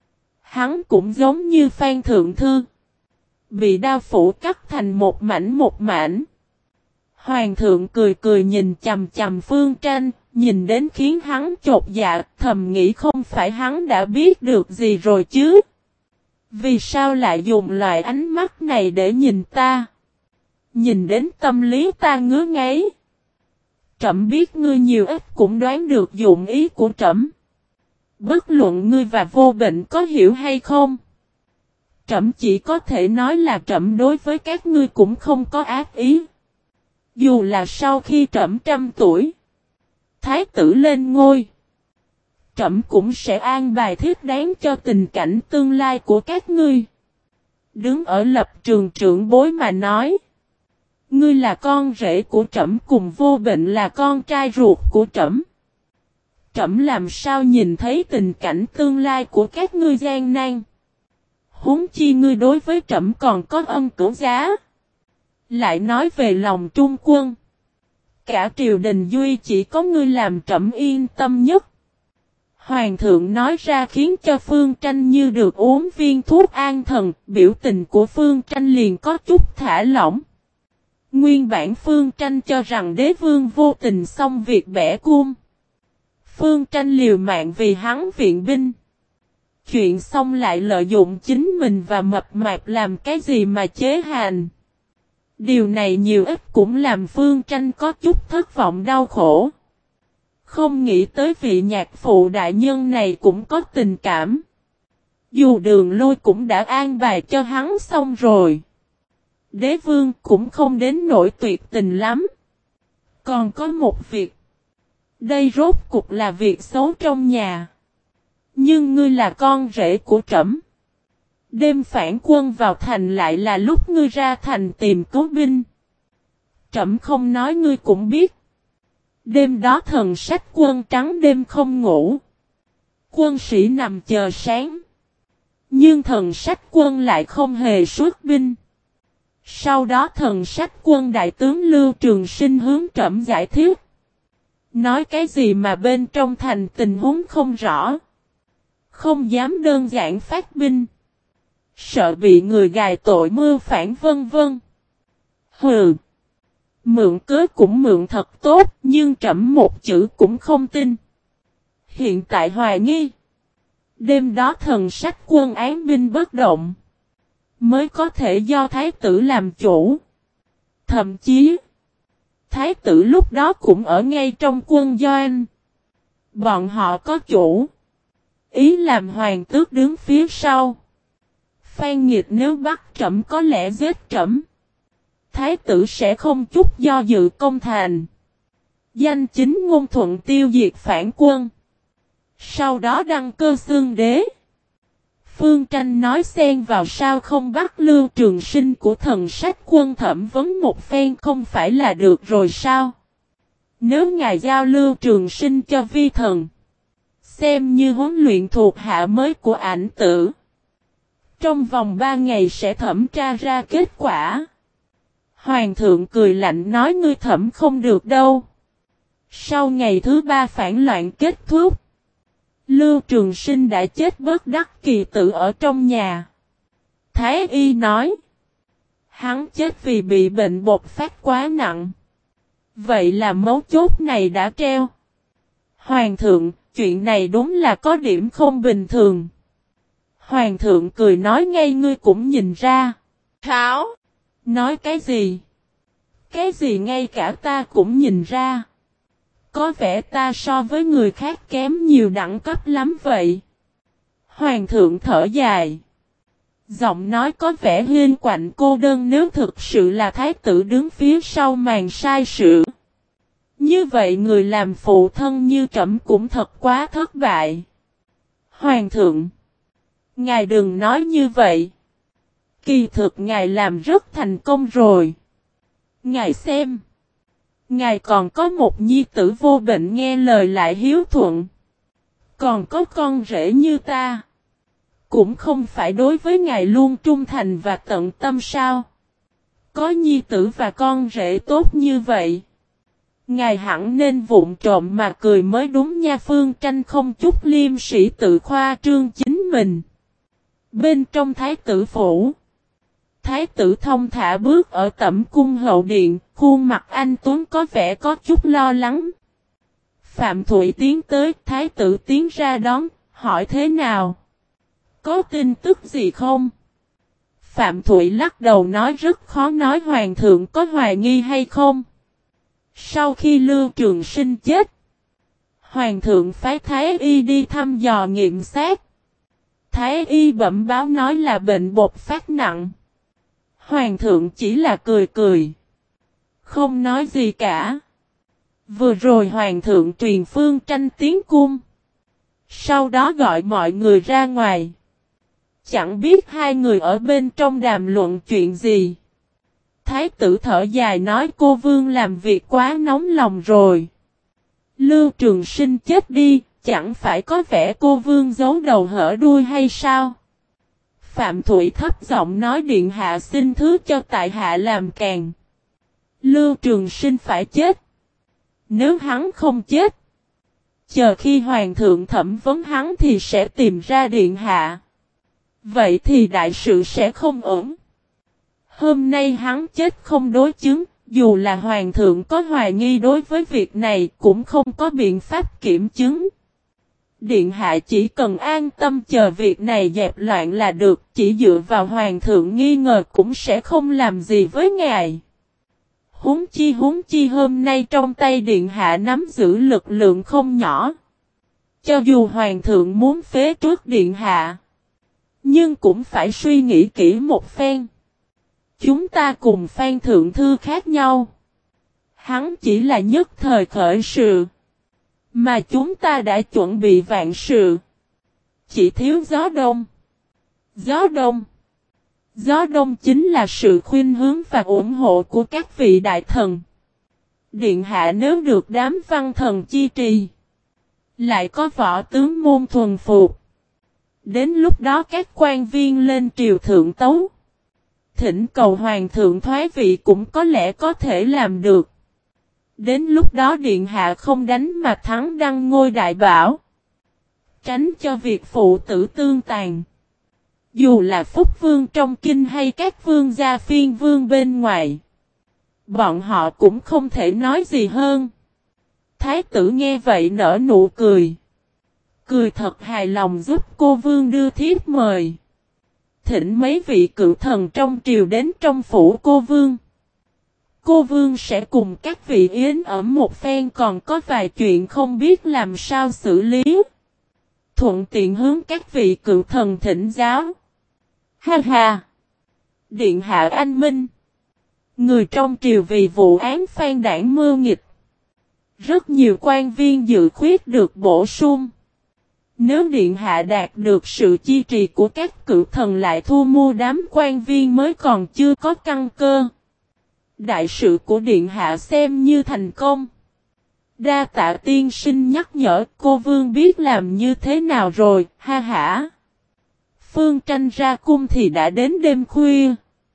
hắn cũng giống như Phan Thượng Thư, bị đao phủ cắt thành một mảnh. Hoàng thượng cười cười nhìn chằm chằm Phương Tranh, nhìn đến khiến hắn chột dạ, thầm nghĩ không phải hắn đã biết được gì rồi chứ? Vì sao lại dùng loại ánh mắt này để nhìn ta? Nhìn đến tâm lý ta ngứa ngáy. Trẫm biết ngươi nhiều ít cũng đoán được dụng ý của trẫm. Bất luận ngươi và Vô Bệnh có hiểu hay không, trẫm chỉ có thể nói là trẫm đối với các ngươi cũng không có ác ý. Dù là sau khi trẫm 100 tuổi, thái tử lên ngôi, trẫm cũng sẽ an bài thiết đáng cho tình cảnh tương lai của các ngươi. Đứng ở lập trường trưởng bối mà nói, ngươi là con rể của trẫm cùng Vô Bệnh là con trai ruột của trẫm. Trẫm làm sao nhìn thấy tình cảnh tương lai của các ngươi gian nan. Huống chi ngươi đối với trẫm còn có ân cửu giá. Lại nói về lòng trung quân, cả triều đình duy chỉ có ngươi làm trẫm yên tâm nhất. Hoàng thượng nói ra khiến cho Phương Tranh như được uống viên thuốc an thần, biểu tình của Phương Tranh liền có chút thả lỏng. Nguyên bản Phương Tranh cho rằng đế vương vô tình xong việc bẻ cung. Phương Tranh liều mạng vì hắn viện binh. chuyện xong lại lợi dụng chính mình và mập mạp làm cái gì mà chế hành. Điều này nhiều ít cũng làm Phương Tranh có chút thất vọng đau khổ. Không nghĩ tới vị nhạc phụ đại nhân này cũng có tình cảm. Dù Đường Lôi cũng đã an bài cho hắn xong rồi. Đế vương cũng không đến nỗi tuyệt tình lắm. Còn có một việc. Đây rốt cục là việc xấu trong nhà. Nhưng ngươi là con rể của trẫm. Đêm phản quân vào thành lại là lúc ngươi ra thành tìm cứu binh. Trẫm không nói ngươi cũng biết. Đêm đó thần sách quân trắng đêm không ngủ. Quân sĩ nằm chờ sáng. Nhưng thần sách quân lại không hề xuất binh. Sau đó thần sách quân đại tướng Lưu Trường Sinh hướng trẫm giải thích. Nói cái gì mà bên trong thành tình huống không rõ. Không dám đơn giản phát binh. Sợ bị người gài tội mưu phản vân vân. Hừ. Mượn cớ cũng mượn thật tốt, nhưng trẫm một chữ cũng không tin. Hiện tại hoài nghi. Đêm đó thần sách quân án binh bất động. Mới có thể do thái tử làm chủ. Thậm chí. Thái tử lúc đó cũng ở ngay trong quân doanh. Bọn họ có chủ. Ý làm hoàng tước đứng phía sau. Phan Nghiệt nếu bắt trẫm có lẽ giết trẫm. Thái tử sẽ không chút do dự công thành. Danh chính ngôn thuận tiêu diệt phản quân. Sau đó đăng cơ xương đế. Phương Tranh nói xen vào sao không bắt Lưu Trường Sinh của thần sách quân thẩm vấn một phen không phải là được rồi sao? Nếu ngài giao Lưu Trường Sinh cho vi thần. Xem như huấn luyện thuộc hạ mới của ảnh tử. Trong vòng 3 ngày sẽ thẩm tra ra kết quả. Hoàng thượng cười lạnh nói ngươi thẩm không được đâu. Sau ngày thứ 3 phản loạn kết thúc. Lưu Trường Sinh đã chết bất đắc kỳ tử ở trong nhà. Thái y nói. Hắn chết vì bị bệnh bột phát quá nặng. Vậy là mấu chốt này đã treo. Hoàng thượng, chuyện này đúng là có điểm không bình thường. Hoàng thượng cười nói ngay ngươi cũng nhìn ra. Tháo. Nói cái gì? Cái gì ngay cả ta cũng nhìn ra. Có vẻ ta so với người khác kém nhiều đẳng cấp lắm vậy. Hoàng thượng thở dài. Giọng nói có vẻ hiên quạnh cô đơn nếu thực sự là thái tử đứng phía sau màn sai sự. Như vậy người làm phụ thân như trẫm cũng thật quá thất bại. Hoàng thượng. Ngài đừng nói như vậy. Kỳ thực ngài làm rất thành công rồi. Ngài xem. Ngài còn có một nhi tử vô bệnh nghe lời lại hiếu thuận. Còn có con rể như ta. Cũng không phải đối với ngài luôn trung thành và tận tâm sao. Có nhi tử và con rể tốt như vậy. Ngài hẳn nên vụng trộm mà cười mới đúng nha. Phương Tranh không chút liêm sĩ tự khoa trương chính mình. Bên trong thái tử phủ. Thái tử thông thả bước ở tẩm cung hậu điện, khuôn mặt anh Tuấn có vẻ có chút lo lắng. Phạm Thụy tiến tới, thái tử tiến ra đón, hỏi thế nào? Có tin tức gì không? Phạm Thụy lắc đầu nói rất khó nói hoàng thượng có hoài nghi hay không. Sau khi Lưu Trường Sinh chết, hoàng thượng phái thái y đi thăm dò nghiệm xác. Thái y bẩm báo nói là bệnh bột phát nặng. Hoàng thượng chỉ là cười cười. Không nói gì cả. Vừa rồi hoàng thượng truyền Phương Tranh tiến cung. Sau đó gọi mọi người ra ngoài. Chẳng biết hai người ở bên trong đàm luận chuyện gì. Thái tử thở dài nói cô vương làm việc quá nóng lòng rồi. Lưu Trường Sinh chết đi, chẳng phải có vẻ cô vương giấu đầu hở đuôi hay sao? Phạm Thụy thấp giọng nói điện hạ xin thứ cho tại hạ làm càng. Lưu Trường Sinh phải chết. Nếu hắn không chết, chờ khi hoàng thượng thẩm vấn hắn thì sẽ tìm ra điện hạ. Vậy thì đại sự sẽ không ổn. Hôm nay hắn chết không đối chứng, dù là hoàng thượng có hoài nghi đối với việc này cũng không có biện pháp kiểm chứng. Điện hạ chỉ cần an tâm chờ việc này dẹp loạn là được, chỉ dựa vào hoàng thượng nghi ngờ cũng sẽ không làm gì với ngài. Huống chi hôm nay trong tay điện hạ nắm giữ lực lượng không nhỏ. Cho dù hoàng thượng muốn phế truất điện hạ, nhưng cũng phải suy nghĩ kỹ một phen. Chúng ta cùng Phan thượng thư khác nhau. Hắn chỉ là nhất thời khởi sự, mà chúng ta đã chuẩn bị vạn sự. Chỉ thiếu gió đông. Gió đông. Gió đông chính là sự khuynh hướng và ủng hộ của các vị đại thần. Điện hạ nếu được đám văn thần chi trì, lại có võ tướng môn thuần phục. Đến lúc đó các quan viên lên triều thượng tấu, thỉnh cầu hoàng thượng thoái vị cũng có lẽ có thể làm được. Đến lúc đó điện hạ không đánh mà thắng đăng ngôi đại bảo. Tránh cho việc phụ tử tương tàn. Dù là Phúc Vương trong kinh hay các vương gia phiên vương bên ngoài, bọn họ cũng không thể nói gì hơn. Thái tử nghe vậy nở nụ cười. Cười thật hài lòng giúp cô vương đưa thiếp mời. Thỉnh mấy vị cựu thần trong triều đến trong phủ cô vương. Cô vương sẽ cùng các vị yến ẩm một phen, còn có vài chuyện không biết làm sao xử lý. Thuận tiện hướng các vị cựu thần thỉnh giáo. Ha ha! Điện hạ anh minh. Người trong triều vì vụ án Phan Đảng mưu nghịch. Rất nhiều quan viên dự khuyết được bổ sung. Nếu điện hạ đạt được sự chi trì của các cựu thần lại thu mua đám quan viên mới còn chưa có căn cơ. Đại sự của điện hạ xem như thành công. Đa tạ tiên sinh nhắc nhở, cô vương biết làm như thế nào rồi, ha hả. Phương Tranh ra cung thì đã đến đêm khuya.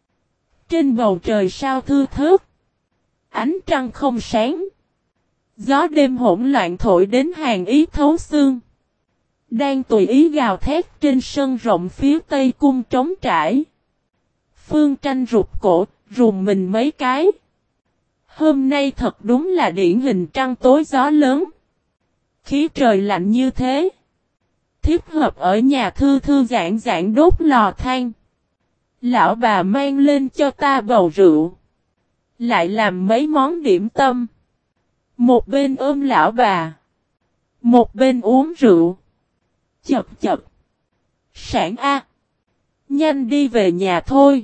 Trên bầu trời sao thưa thớt. Ánh trăng không sáng. Gió đêm hỗn loạn thổi đến hàng ý thấu xương. Đang tùy ý gào thét trên sân rộng phía tây cung trống trải. Phương Tranh rụt cổ, rùng mình mấy cái. Hôm nay thật đúng là điển hình trăng tối gió lớn. Khí trời lạnh như thế. Thiếp hợp ở nhà thư thư giãn giãn đốt lò than. Lão bà mang lên cho ta bầu rượu. Lại làm mấy món điểm tâm. Một bên ôm lão bà. Một bên uống rượu. Chập chập. Sản a. Nhanh đi về nhà thôi.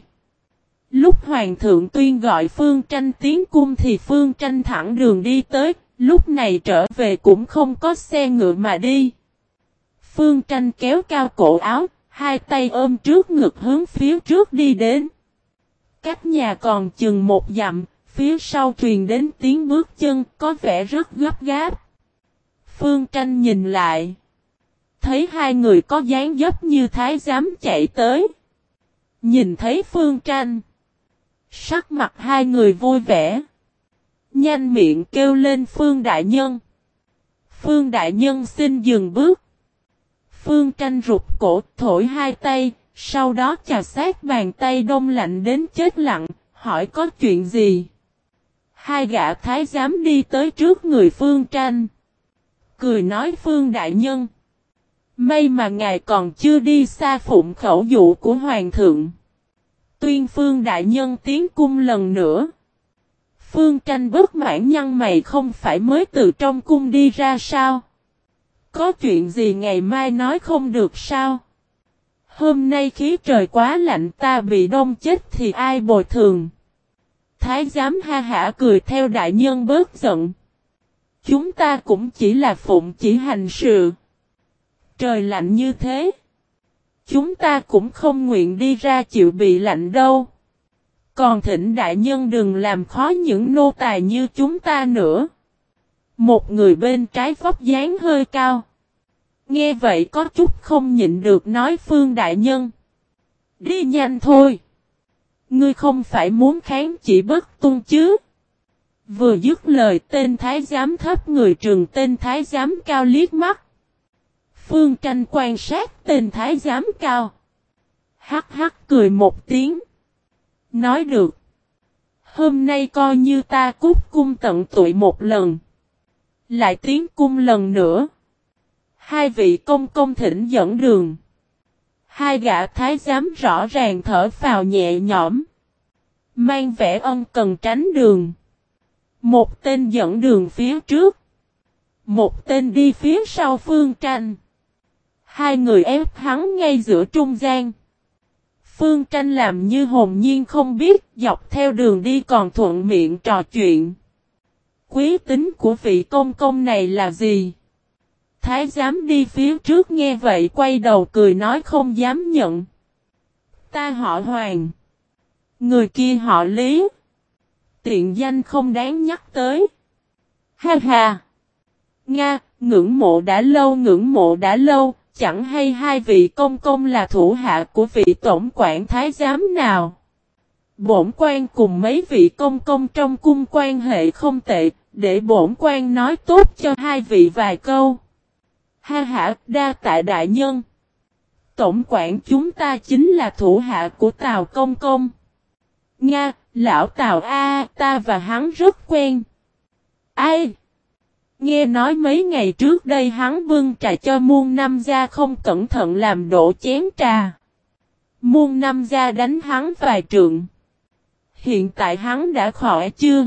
Lúc Hoàng thượng tuyên gọi Phương Tranh tiến cung thì Phương Tranh thẳng đường đi tới. Lúc này trở về cũng không có xe ngựa mà đi. Phương Tranh kéo cao cổ áo. Hai tay ôm trước ngực hướng phía trước đi đến. Cách nhà còn chừng một dặm. Phía sau truyền đến tiếng bước chân có vẻ rất gấp gáp. Phương Tranh nhìn lại. Thấy hai người có dáng dấp như thái giám chạy tới. Nhìn thấy Phương Tranh. Sắc mặt hai người vui vẻ. Nhanh miệng kêu lên Phương Đại Nhân. Phương Đại Nhân xin dừng bước. Phương Tranh rụt cổ thổi hai tay. Sau đó chà sát bàn tay đông lạnh đến chết lặng. Hỏi có chuyện gì? Hai gã thái giám đi tới trước người Phương Tranh. Cười nói Phương Đại Nhân. May mà ngài còn chưa đi xa phụng khẩu dụ của Hoàng thượng. Tuyên Phương Đại Nhân tiến cung lần nữa. Phương Tranh bất mãn nhăn mày, không phải mới từ trong cung đi ra sao? Có chuyện gì ngày mai nói không được sao? Hôm nay khí trời quá lạnh, ta bị đông chết thì ai bồi thường? Thái giám ha hả cười theo đại nhân bớt giận. Chúng ta cũng chỉ là phụng chỉ hành sự. Trời lạnh như thế. Chúng ta cũng không nguyện đi ra chịu bị lạnh đâu. Còn thỉnh đại nhân đừng làm khó những nô tài như chúng ta nữa. Một người bên trái vóc dáng hơi cao. Nghe vậy có chút không nhịn được nói Phương Đại Nhân. Đi nhanh thôi. Ngươi không phải muốn kháng chỉ bất tuân chứ. Vừa dứt lời tên thái giám thấp người trừng tên thái giám cao liếc mắt. Phương Tranh quan sát tên thái giám cao. Hắc hắc cười một tiếng. Nói được. Hôm nay coi như ta cút cung tận tụi một lần. Lại tiến cung lần nữa. Hai vị công công thỉnh dẫn đường. Hai gã thái giám rõ ràng thở phào nhẹ nhõm. Mang vẻ ân cần tránh đường. Một tên dẫn đường phía trước. Một tên đi phía sau Phương Tranh. Hai người ép hắn ngay giữa trung gian. Phương Tranh làm như hồn nhiên không biết, dọc theo đường đi còn thuận miệng trò chuyện. Quý tính của vị công công này là gì? Thái giám đi phía trước nghe vậy quay đầu cười nói không dám nhận. Ta họ Hoàng. Người kia họ Lý. Tiện danh không đáng nhắc tới. Ha ha. Nga, ngưỡng mộ đã lâu, chẳng hay hai vị công công là thủ hạ của vị tổng quản thái giám nào. Bổn quan cùng mấy vị công công trong cung quan hệ không tệ, để bổn quan nói tốt cho hai vị vài câu. Ha ha, đa tạ đại nhân. Tổng quản chúng ta chính là thủ hạ của Tào công công. Nga, lão Tào a, ta và hắn rất quen. Ai? Nghe nói mấy ngày trước đây hắn bưng trà cho Muôn Năm Gia không cẩn thận làm đổ chén trà. Muôn Năm Gia đánh hắn vài trượng. Hiện tại hắn đã khỏi chưa?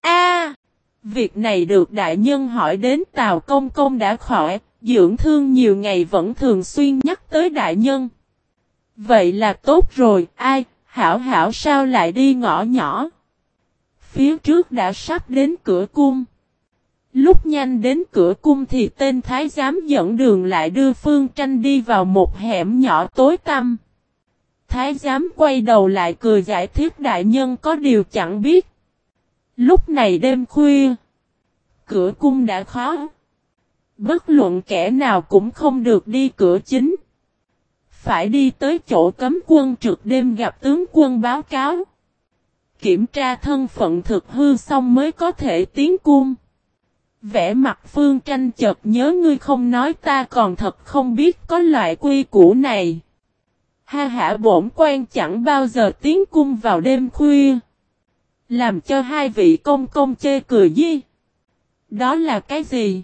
Việc này được đại nhân hỏi đến Tào công công đã khỏi, dưỡng thương nhiều ngày vẫn thường xuyên nhắc tới đại nhân. Vậy là tốt rồi, hảo hảo sao lại đi ngõ nhỏ. Phía trước đã sắp đến cửa cung. Lúc nhanh đến cửa cung thì tên thái giám dẫn đường lại đưa Phương Tranh đi vào một hẻm nhỏ tối tăm. Thái giám quay đầu lại cười giải thích đại nhân có điều chẳng biết. Lúc này đêm khuya, cửa cung đã khóa. Bất luận kẻ nào cũng không được đi cửa chính. Phải đi tới chỗ cấm quân trực đêm gặp tướng quân báo cáo. Kiểm tra thân phận thực hư xong mới có thể tiến cung. Vẻ mặt Phương Tranh chợt nhớ ngươi không nói ta còn thật không biết có loại quy củ này. Ha hả bổn quan chẳng bao giờ tiến cung vào đêm khuya. Làm cho hai vị công công chê cười gì? Đó là cái gì?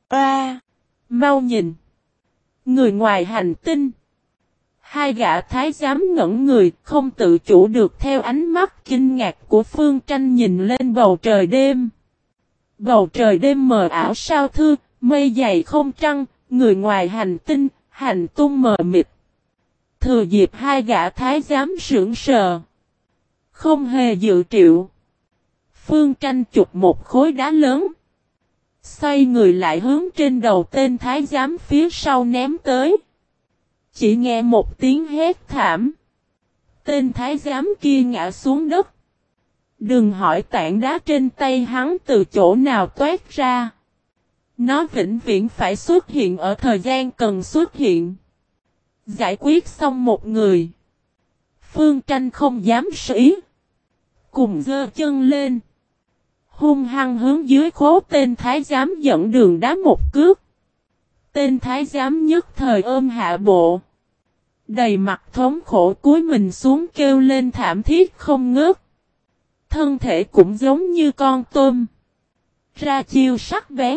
Mau nhìn. Người ngoài hành tinh. Hai gã thái giám ngẩn người không tự chủ được theo ánh mắt kinh ngạc của Phương Tranh nhìn lên bầu trời đêm. Bầu trời đêm mờ ảo sao thưa, mây dày không trăng, người ngoài hành tinh, hành tung mờ mịt. Thừa dịp hai gã thái giám sững sờ. Không hề dự triệu. Phương Tranh chụp một khối đá lớn. Xoay người lại hướng trên đầu tên thái giám phía sau ném tới. Chỉ nghe một tiếng hét thảm. Tên thái giám kia ngã xuống đất. Đừng hỏi tảng đá trên tay hắn từ chỗ nào toát ra. Nó vĩnh viễn phải xuất hiện ở thời gian cần xuất hiện. Giải quyết xong một người. Phương Tranh không dám sĩ. Cùng giơ chân lên. Hung hăng hướng dưới khố tên thái giám dẫn đường đá một cước. Tên thái giám nhất thời ôm hạ bộ. Đầy mặt thống khổ cúi mình xuống kêu lên thảm thiết không ngớt. Thân thể cũng giống như con tôm. Ra chiêu sắc bén.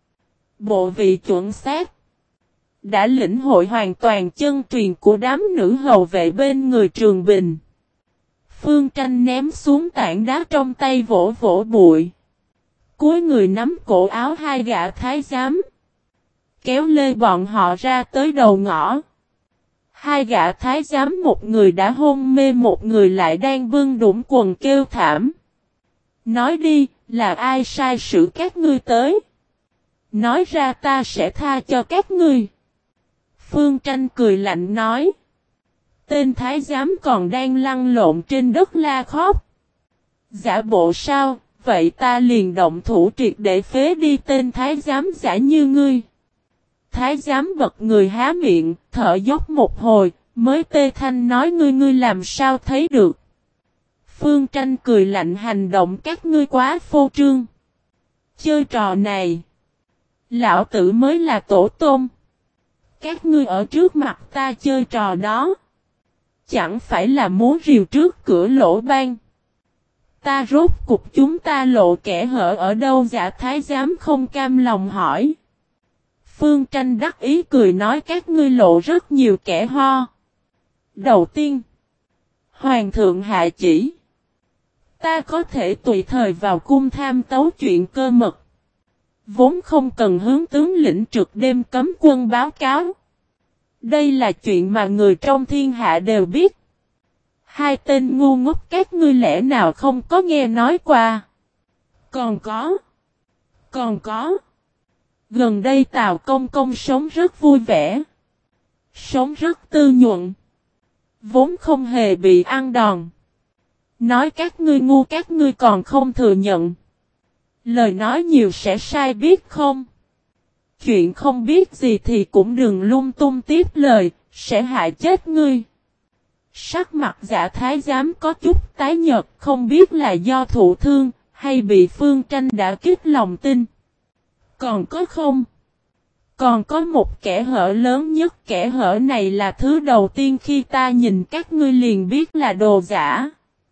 Bộ vị chuẩn xác. Đã lĩnh hội hoàn toàn chân truyền của đám nữ hầu vệ bên người Trường Bình. Phương Tranh ném xuống tảng đá trong tay vỗ vỗ bụi. Cúi người nắm cổ áo hai gã thái giám. Kéo lê bọn họ ra tới đầu ngõ. Hai gã thái giám một người đã hôn mê một người lại đang bưng đũng quần kêu thảm. Nói đi, là ai sai sử các ngươi tới? Nói ra ta sẽ tha cho các ngươi. Phương Tranh cười lạnh nói. Tên thái giám còn đang lăn lộn trên đất la khóc. Giả bộ sao, vậy ta liền động thủ triệt để phế đi tên thái giám giả như ngươi. Thái giám bật người há miệng, thở dốc một hồi, mới tê thanh nói ngươi làm sao thấy được. Phương Tranh cười lạnh hành động các ngươi quá phô trương. Chơi trò này. Lão tử mới là tổ tông. Các ngươi ở trước mặt ta chơi trò đó. Chẳng phải là muốn rìu trước cửa lỗ ban. Ta rốt cục chúng ta lộ kẻ hở ở đâu giả thái giám không cam lòng hỏi. Phương Tranh đắc ý cười nói các ngươi lộ rất nhiều kẻ ho. Đầu tiên, Hoàng thượng hạ chỉ. Ta có thể tùy thời vào cung tham tấu chuyện cơ mật. Vốn không cần hướng tướng lĩnh trực đêm cấm quân báo cáo. Đây là chuyện mà người trong thiên hạ đều biết. Hai tên ngu ngốc các ngươi lẽ nào không có nghe nói qua. Còn có. Gần đây Tào Công Công sống rất vui vẻ. Sống rất tư nhuận. Vốn không hề bị ăn đòn. Nói các ngươi ngu các ngươi còn không thừa nhận. Lời nói nhiều sẽ sai biết không? Chuyện không biết gì thì cũng đừng lung tung tiếp lời, sẽ hại chết ngươi. Sắc mặt Dạ Thái Giám có chút tái nhợt, không biết là do thụ thương, hay bị Phương Tranh đã kích lòng tin. Còn có không? Còn có một kẽ hở lớn nhất, kẽ hở này là thứ đầu tiên khi ta nhìn các ngươi liền biết là đồ giả.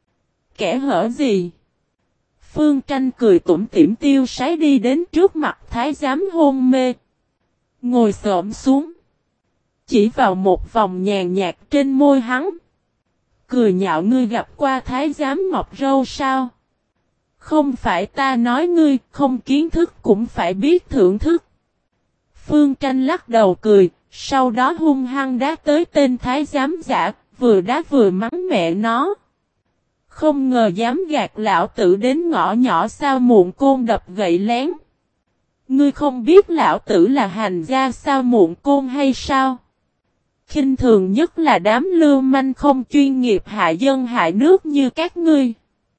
Kẽ hở gì? Phương Tranh cười tủm tỉm tiêu sái đi đến trước mặt Thái Giám hôn mê. Ngồi xổm xuống. Chỉ vào một vòng nhàn nhạt trên môi hắn. Cười nhạo ngươi gặp qua Thái Giám mọc râu sao? Không phải ta nói ngươi, không kiến thức cũng phải biết thưởng thức. Phương Tranh lắc đầu cười, sau đó hung hăng đá tới tên Thái Giám giả, vừa đá vừa mắng mẹ nó. Không ngờ dám gạt lão tử đến ngõ nhỏ sao muộn côn đập gậy lén. Ngươi không biết lão tử là hành gia sao muộn côn hay sao? Khinh thường nhất là đám lưu manh không chuyên nghiệp hại dân hại nước như các ngươi.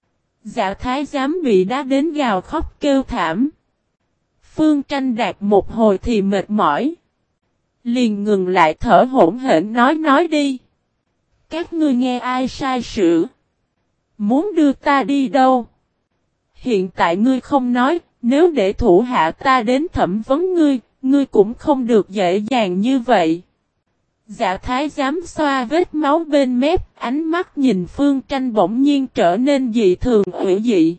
Dạ Thái Giám bị đá đến gào khóc kêu thảm. Phương Tranh đạt một hồi thì mệt mỏi. Liền ngừng lại thở hổn hển nói đi. Các ngươi nghe ai sai sự? Muốn đưa ta đi đâu? Hiện tại ngươi không nói, nếu để thủ hạ ta đến thẩm vấn ngươi cũng không được dễ dàng như vậy. Dạ Thái Giám xoa vết máu bên mép, ánh mắt nhìn Phương Tranh bỗng nhiên trở nên dị thường ủy dị.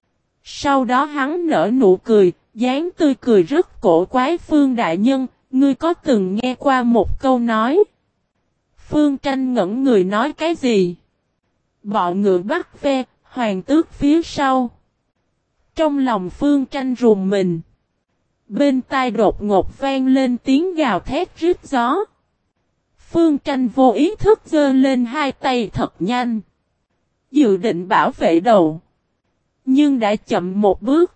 Sau đó hắn nở nụ cười, dáng tươi cười rất cổ quái. Phương đại nhân, ngươi có từng nghe qua một câu nói? Phương Tranh ngẩn người nói cái gì? Bọ ngựa bắt ve, hoàng tước phía sau. Trong lòng Phương Tranh rùng mình. Bên tai đột ngột vang lên tiếng gào thét rít gió. Phương Tranh vô ý thức giơ lên hai tay thật nhanh. Dự định bảo vệ đầu. Nhưng đã chậm một bước.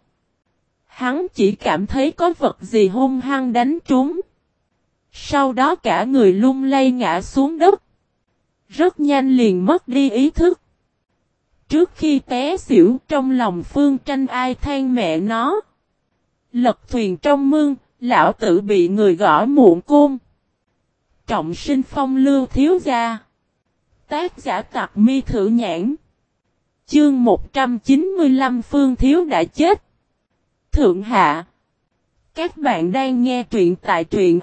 Hắn chỉ cảm thấy có vật gì hung hăng đánh trúng. Sau đó cả người lung lay ngã xuống đất. Rất nhanh liền mất đi ý thức. Trước khi té xỉu trong lòng Phương Tranh ai than mẹ nó. Lật thuyền trong mương, lão tử bị người gõ muộn côn. Trọng sinh phong lưu thiếu gia. Tác giả Tặc Mi Thử Nhãn. Chương 195 Phương Thiếu đã chết. Thượng hạ. Các bạn đang nghe truyện tại truyện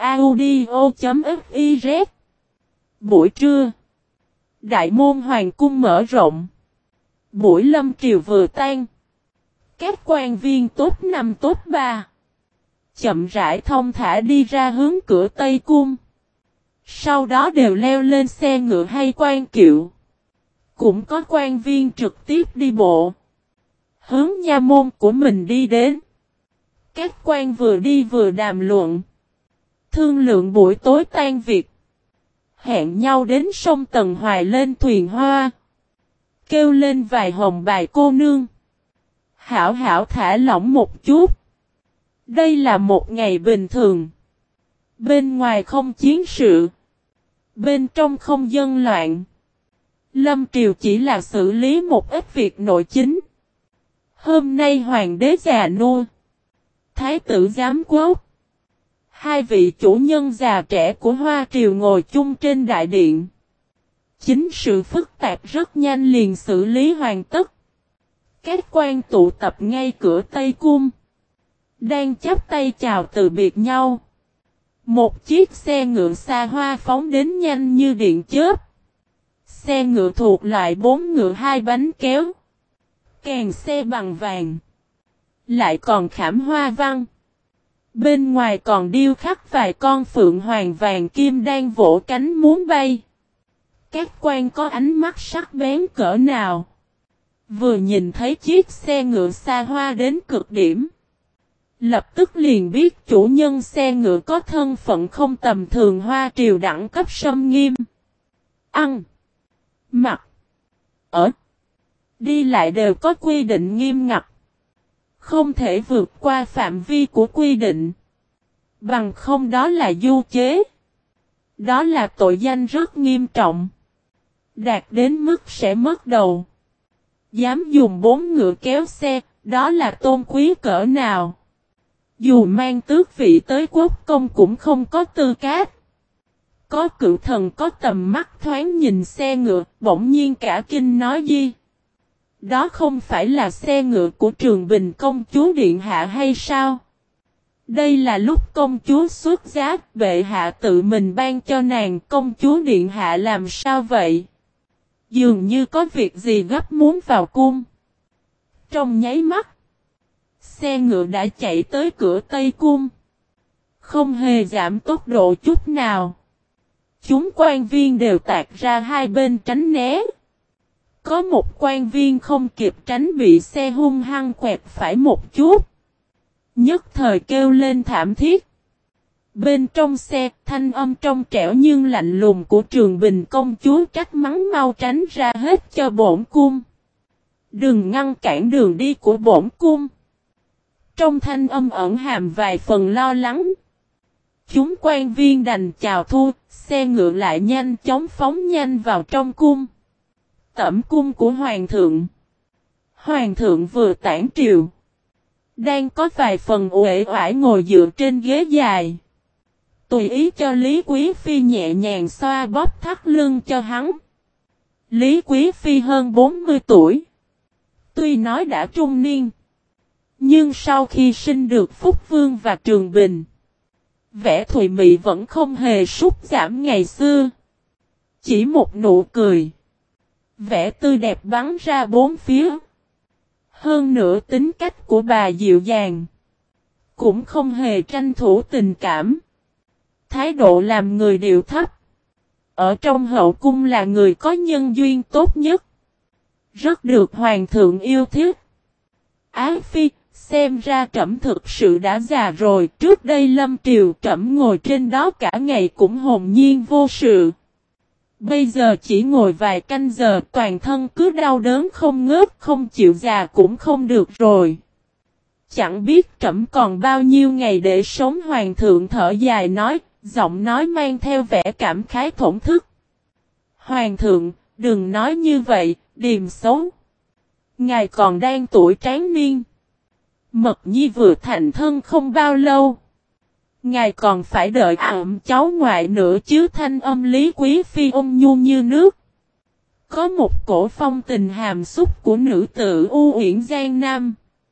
audio.fiz. Buổi trưa. Đại môn hoàng cung mở rộng. Buổi lâm triều vừa tan. Các quan viên tốt 5 tốt 3. Chậm rãi thông thả đi ra hướng cửa Tây Cung. Sau đó đều leo lên xe ngựa hay quan kiệu. Cũng có quan viên trực tiếp đi bộ. Hướng nha môn của mình đi đến. Các quan vừa đi vừa đàm luận. Thương lượng buổi tối tan việc. Hẹn nhau đến sông Tần Hoài lên thuyền hoa. Kêu lên vài hồng bài cô nương. Hảo hảo thả lỏng một chút. Đây là một ngày bình thường. Bên ngoài không chiến sự. Bên trong không dân loạn. Lâm triều chỉ là xử lý một ít việc nội chính. Hôm nay hoàng đế già nua. Thái tử giám quốc. Hai vị chủ nhân già trẻ của Hoa triều ngồi chung trên đại điện. Chính sự phức tạp rất nhanh liền xử lý hoàn tất. Các quan tụ tập ngay cửa Tây Cung. Đang chắp tay chào từ biệt nhau. Một chiếc xe ngựa xa hoa phóng đến nhanh như điện chớp. Xe ngựa thuộc loại 4 ngựa 2 bánh kéo. Càng xe bằng vàng. Lại còn khảm hoa văn. Bên ngoài còn điêu khắc vài con phượng hoàng vàng kim đang vỗ cánh muốn bay. Các quan có ánh mắt sắc bén cỡ nào. Vừa nhìn thấy chiếc xe ngựa xa hoa đến cực điểm. Lập tức liền biết chủ nhân xe ngựa có thân phận không tầm thường, Hoa triều đẳng cấp sâm nghiêm. Ăn, mặc, ở, đi lại đều có quy định nghiêm ngặt. Không thể vượt qua phạm vi của quy định. Bằng không đó là du chế. Đó là tội danh rất nghiêm trọng. Đạt đến mức sẽ mất đầu. Dám dùng 4 ngựa kéo xe, đó là tôn quý cỡ nào. Dù mang tước vị tới quốc công cũng không có tư cách. Có cựu thần có tầm mắt thoáng nhìn xe ngựa, bỗng nhiên cả kinh nói gì. Đó không phải là xe ngựa của Trường Bình công chúa điện hạ hay sao? Đây là lúc công chúa xuất giá, bệ hạ tự mình ban cho nàng, công chúa điện hạ làm sao vậy? Dường như có việc gì gấp muốn vào cung. Trong nháy mắt, xe ngựa đã chạy tới cửa Tây Cung. Không hề giảm tốc độ chút nào. Chúng quan viên đều tạt ra hai bên tránh né. Có một quan viên không kịp tránh bị xe hung hăng quẹt phải một chút. Nhất thời kêu lên thảm thiết. Bên trong xe, thanh âm trong trẻo nhưng lạnh lùng của Trường Bình công chúa trách mắng mau tránh ra hết cho bổn cung. Đừng ngăn cản đường đi của bổn cung. Trong thanh âm ẩn hàm vài phần lo lắng. Chúng quan viên đành chào thua, xe ngựa lại nhanh chóng phóng nhanh vào trong cung. Tẩm cung của hoàng thượng. Hoàng thượng vừa tản triều. Đang có vài phần uể oải ngồi dựa trên ghế dài. Tùy ý cho Lý Quý Phi nhẹ nhàng xoa bóp thắt lưng cho hắn. Lý Quý Phi hơn 40 tuổi. Tuy nói đã trung niên. Nhưng sau khi sinh được Phúc Vương và Trường Bình. Vẻ thùy mị vẫn không hề sút giảm ngày xưa. Chỉ một nụ cười. Vẻ tươi đẹp bắn ra bốn phía. Hơn nữa tính cách của bà dịu dàng. Cũng không hề tranh thủ tình cảm. Thái độ làm người điệu thấp. Ở trong hậu cung là người có nhân duyên tốt nhất. Rất được hoàng thượng yêu thích. Ái Phi, xem ra trẫm thực sự đã già rồi. Trước đây lâm triều trẫm ngồi trên đó cả ngày cũng hồn nhiên vô sự. Bây giờ chỉ ngồi vài canh giờ toàn thân cứ đau đớn không ngớt, không chịu già cũng không được rồi. Chẳng biết trẫm còn bao nhiêu ngày để sống, hoàng thượng thở dài nói, giọng nói mang theo vẻ cảm khái thổn thức. Hoàng thượng, đừng nói như vậy, điềm xấu. Ngài còn đang tuổi tráng niên. Mật Nhi vừa thành thân không bao lâu. Ngài còn phải đợi ẵm cháu ngoại nữa chứ. Thanh âm Lý Quý Phi ôn nhu như nước. Có một cổ phong tình hàm xúc của nữ tử U Uyển Giang Nam.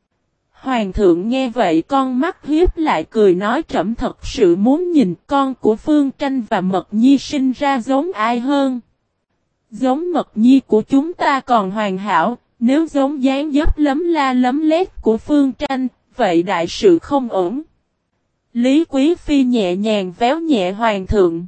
Hoàng thượng nghe vậy con mắt hiếp lại cười nói, trẫm thật sự muốn nhìn con của Phương Tranh và Mật Nhi sinh ra giống ai hơn. Giống Mật Nhi của chúng ta còn hoàn hảo, nếu giống dáng dấp lấm la lấm lét của Phương Tranh, vậy đại sự không ổn. Lý Quý Phi nhẹ nhàng véo nhẹ hoàng thượng.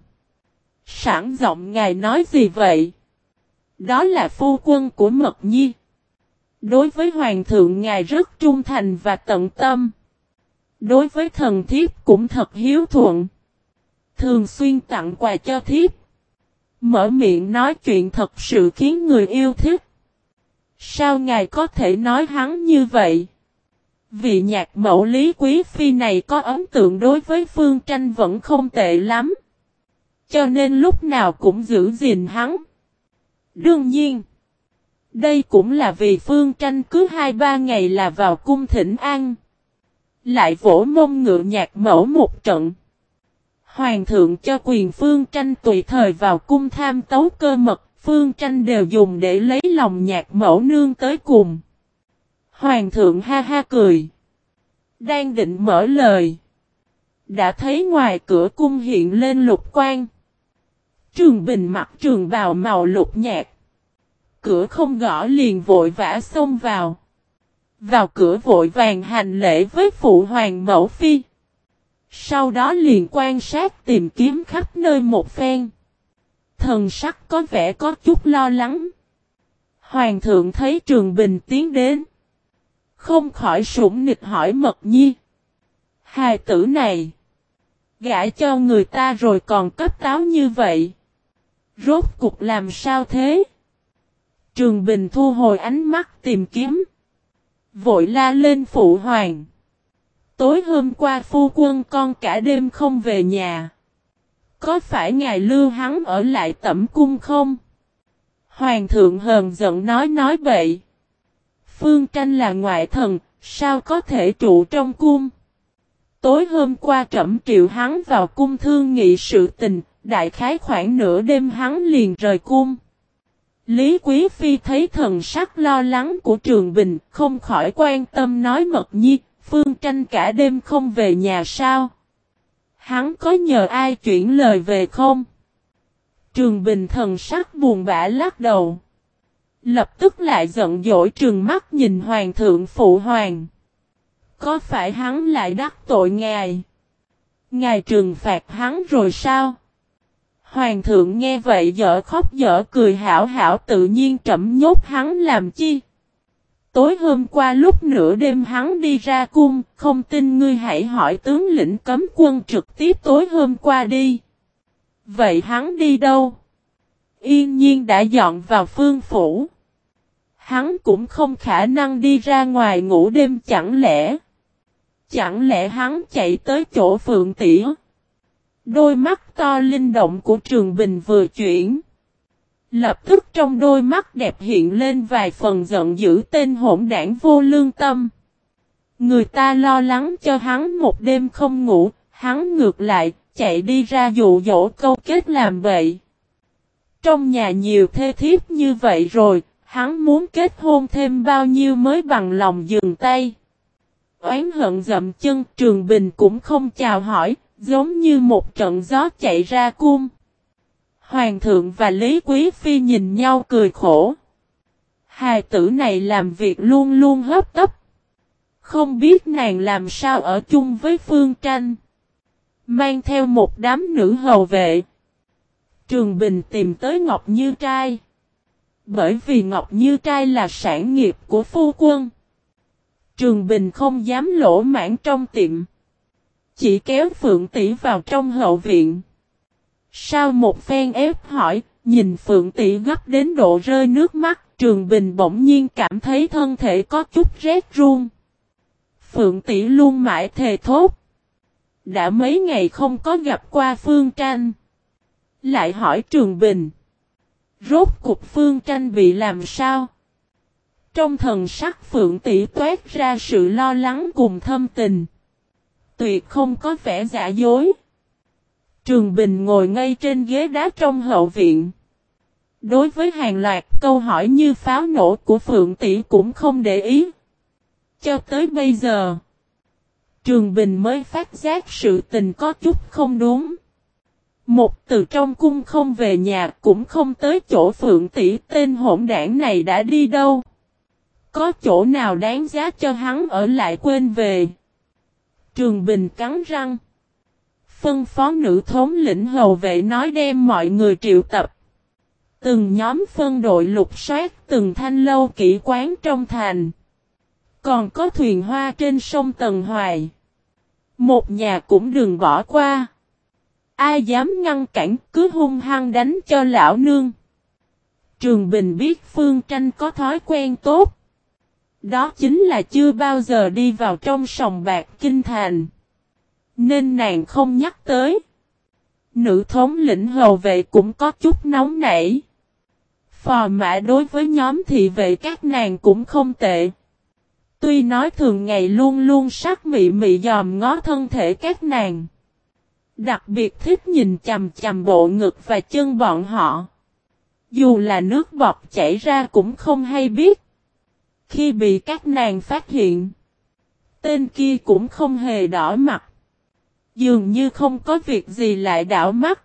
Sẵn giọng ngài nói gì vậy? Đó là phu quân của Mật Nhi. Đối với hoàng thượng ngài rất trung thành và tận tâm. Đối với thần thiếp cũng thật hiếu thuận. Thường xuyên tặng quà cho thiếp. Mở miệng nói chuyện thật sự khiến người yêu thích. Sao ngài có thể nói hắn như vậy? Vị nhạc mẫu Lý Quý Phi này có ấn tượng đối với Phương Tranh vẫn không tệ lắm. Cho nên lúc nào cũng giữ gìn hắn. Đương nhiên, đây cũng là vì Phương Tranh cứ 2-3 ngày là vào cung thỉnh an. Lại vỗ mông ngựa nhạc mẫu một trận. Hoàng thượng cho quyền Phương Tranh tùy thời vào cung tham tấu cơ mật, Phương Tranh đều dùng để lấy lòng nhạc mẫu nương tới cùng. Hoàng thượng ha ha cười. Đang định mở lời. Đã thấy ngoài cửa cung hiện lên Lục Quan. Trường Bình mặc trường bào màu lục nhạt. Cửa không gõ liền vội vã xông vào. Vào cửa vội vàng hành lễ với phụ hoàng mẫu phi. Sau đó liền quan sát tìm kiếm khắp nơi một phen. Thần sắc có vẻ có chút lo lắng. Hoàng thượng thấy Trường Bình tiến đến. Không khỏi sủng nịch hỏi Mật Nhi. Hài tử này. Gả cho người ta rồi còn cấp táo như vậy. Rốt cục làm sao thế? Trường Bình thu hồi ánh mắt tìm kiếm. Vội la lên phụ hoàng. Tối hôm qua phu quân con cả đêm không về nhà. Có phải ngài lưu hắn ở lại Tẩm cung không? Hoàng thượng hờn giận nói bậy. Phương Tranh là ngoại thần, sao có thể trụ trong cung? Tối hôm qua trẫm triệu hắn vào cung thương nghị sự tình, đại khái khoảng nửa đêm hắn liền rời cung. Lý Quý Phi thấy thần sắc lo lắng của Trường Bình, không khỏi quan tâm nói Mật Nhi, Phương Tranh cả đêm không về nhà sao? Hắn có nhờ ai chuyển lời về không? Trường Bình thần sắc buồn bã lắc đầu. Lập tức lại giận dỗi trừng mắt nhìn Hoàng thượng phụ hoàng. Có phải hắn lại đắc tội ngài? Ngài trừng phạt hắn rồi sao? Hoàng thượng nghe vậy dở khóc dở cười hảo hảo tự nhiên trẫm nhốt hắn làm chi? Tối hôm qua lúc nửa đêm hắn đi ra cung, không tin ngươi hãy hỏi tướng lĩnh cấm quân trực tiếp tối hôm qua đi. Vậy hắn đi đâu? Yên nhiên đã dọn vào phương phủ. Hắn cũng không khả năng đi ra ngoài ngủ đêm chẳng lẽ? Chẳng lẽ hắn chạy tới chỗ Phượng Tỷ? Đôi mắt to linh động của Trường Bình vừa chuyển. Lập tức trong đôi mắt đẹp hiện lên vài phần giận dữ tên hỗn đảng vô lương tâm. Người ta lo lắng cho hắn một đêm không ngủ, hắn ngược lại, chạy đi ra dụ dỗ câu kết làm vậy. Trong nhà nhiều thê thiếp như vậy rồi, hắn muốn kết hôn thêm bao nhiêu mới bằng lòng dừng tay. Oán hận dậm chân Trường Bình cũng không chào hỏi, giống như một trận gió chạy ra cung. Hoàng thượng và Lý Quý Phi nhìn nhau cười khổ. Hài tử này làm việc luôn luôn hấp tấp. Không biết nàng làm sao ở chung với Phương Tranh. Mang theo một đám nữ hầu vệ. Trường Bình tìm tới Ngọc Như Trai. Bởi vì Ngọc Như Trai là sản nghiệp của phu quân. Trường Bình không dám lỗ mãn trong tiệm. Chỉ kéo Phượng Tỷ vào trong hậu viện. Sau một phen ép hỏi, nhìn Phượng Tỷ gấp đến độ rơi nước mắt, Trường Bình bỗng nhiên cảm thấy thân thể có chút rét run. Phượng Tỷ luôn mãi thề thốt. Đã mấy ngày không có gặp qua Phương Tranh. Lại hỏi Trường Bình. Rốt cục Phương Tranh bị làm sao? Trong thần sắc Phượng Tỷ toát ra sự lo lắng cùng thâm tình. Tuyệt không có vẻ giả dối. Trường Bình ngồi ngay trên ghế đá trong hậu viện. Đối với hàng loạt câu hỏi như pháo nổ của Phượng Tỷ cũng không để ý. Cho tới bây giờ, Trường Bình mới phát giác sự tình có chút không đúng. Một từ trong cung không về nhà cũng không tới chỗ Phượng Tỷ, tên hỗn đảng này đã đi đâu? Có chỗ nào đáng giá cho hắn ở lại quên về? Trường Bình cắn răng. Phân phó nữ thống lĩnh hầu vệ nói đem mọi người triệu tập. Từng nhóm phân đội lục soát từng thanh lâu kỹ quán trong thành. Còn có thuyền hoa trên sông Tần Hoài. Một nhà cũng đừng bỏ qua. Ai dám ngăn cản cứ hung hăng đánh cho lão nương. Trường Bình biết Phương Tranh có thói quen tốt. Đó chính là chưa bao giờ đi vào trong sòng bạc kinh thành. Nên nàng không nhắc tới. Nữ thống lĩnh hầu vệ cũng có chút nóng nảy. Phò mã đối với nhóm thị vệ các nàng cũng không tệ. Tuy nói thường ngày luôn luôn sắc mị mị dòm ngó thân thể các nàng. Đặc biệt thích nhìn chằm chằm bộ ngực và chân bọn họ. Dù là nước bọt chảy ra cũng không hay biết. Khi bị các nàng phát hiện, tên kia cũng không hề đỏ mặt. Dường như không có việc gì lại đảo mắt.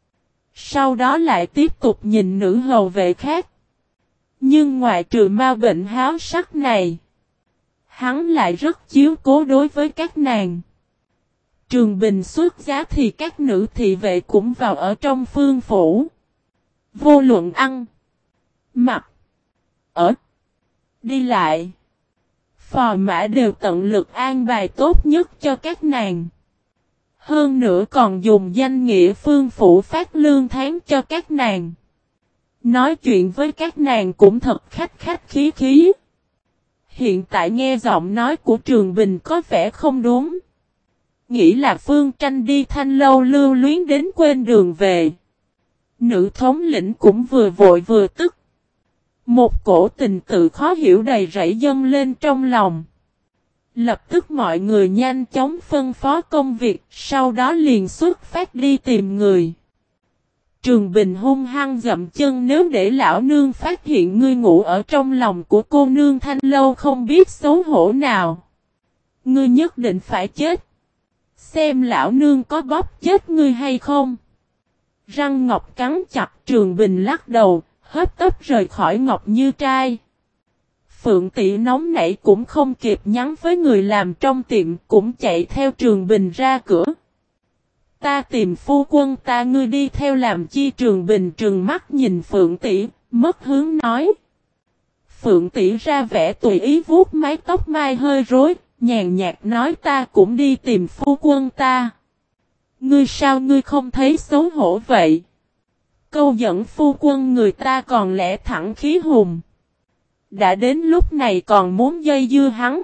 Sau đó lại tiếp tục nhìn nữ hầu vệ khác. Nhưng ngoại trừ ma bệnh háo sắc này, hắn lại rất chiếu cố đối với các nàng. Trường Bình xuất giá thì các nữ thị vệ cũng vào ở trong Phương phủ. Vô luận ăn, mặc, ở, đi lại, phò mã đều tận lực an bài tốt nhất cho các nàng. Hơn nữa còn dùng danh nghĩa Phương phủ phát lương tháng cho các nàng. Nói chuyện với các nàng cũng thật khách khách khí khí. Hiện tại nghe giọng nói của Trường Bình có vẻ không đúng. Nghĩ là Phương Tranh đi Thanh Lâu lưu luyến đến quên đường về. Nữ thống lĩnh cũng vừa vội vừa tức. Một cổ tình tự khó hiểu đầy rẫy dâng lên trong lòng. Lập tức mọi người nhanh chóng phân phó công việc, sau đó liền xuất phát đi tìm người. Trường Bình hung hăng dậm chân, nếu để lão nương phát hiện ngươi ngủ ở trong lòng của cô nương Thanh Lâu không biết xấu hổ nào. Ngươi nhất định phải chết. Xem lão nương có bóp chết ngươi hay không. Răng Ngọc cắn chặt, Trường Bình lắc đầu, hấp tấp rời khỏi Ngọc Như Trai. Phượng Tỷ nóng nảy cũng không kịp nhắn với người làm trong tiệm, cũng chạy theo Trường Bình ra cửa. Ta tìm phu quân ta, ngươi đi theo làm chi? Trường Bình trừng mắt nhìn Phượng Tỷ, mất hướng nói. Phượng Tỷ ra vẻ tùy ý vuốt mái tóc mai hơi rối, nhàn nhạt nói ta cũng đi tìm phu quân ta. Ngươi sao ngươi không thấy xấu hổ vậy? Câu dẫn phu quân người ta còn lẽ thẳng khí hùng. Đã đến lúc này còn muốn dây dưa hắn.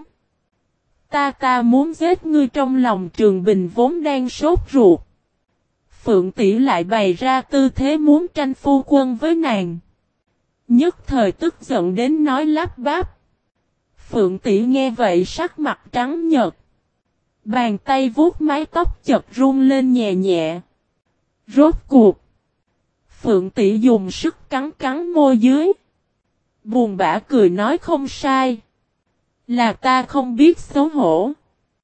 Ta muốn giết ngươi. Trong lòng Trường Bình vốn đang sốt ruột. Phượng Tỷ lại bày ra tư thế muốn tranh phu quân với nàng. Nhất thời tức giận đến nói lắp bắp. Phượng Tỷ nghe vậy sắc mặt trắng nhợt. Bàn tay vuốt mái tóc chợt run lên nhẹ nhẹ. Rốt cuộc. Phượng Tỷ dùng sức cắn cắn môi dưới. Buồn bã cười nói không sai. Là ta không biết xấu hổ.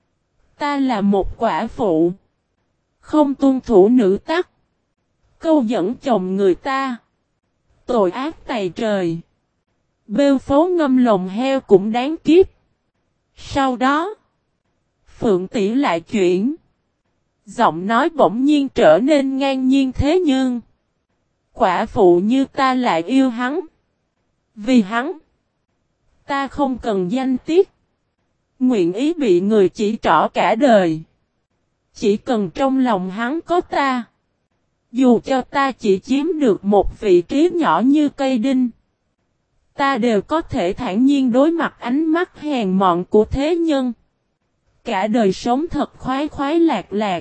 Ta là một quả phụ. Không tuân thủ nữ tắc. Câu dẫn chồng người ta. Tội ác tày trời. Bêu phấu ngâm lồng heo cũng đáng kiếp. Sau đó. Phượng Tỷ lại chuyển. Giọng nói bỗng nhiên trở nên ngang nhiên thế nhưng. Quả phụ như ta lại yêu hắn. Vì hắn. Ta không cần danh tiết. Nguyện ý bị người chỉ trỏ cả đời. Chỉ cần trong lòng hắn có ta. Dù cho ta chỉ chiếm được một vị trí nhỏ như cây đinh. Ta đều có thể thản nhiên đối mặt ánh mắt hèn mọn của thế nhân. Cả đời sống thật khoái khoái lạc lạc.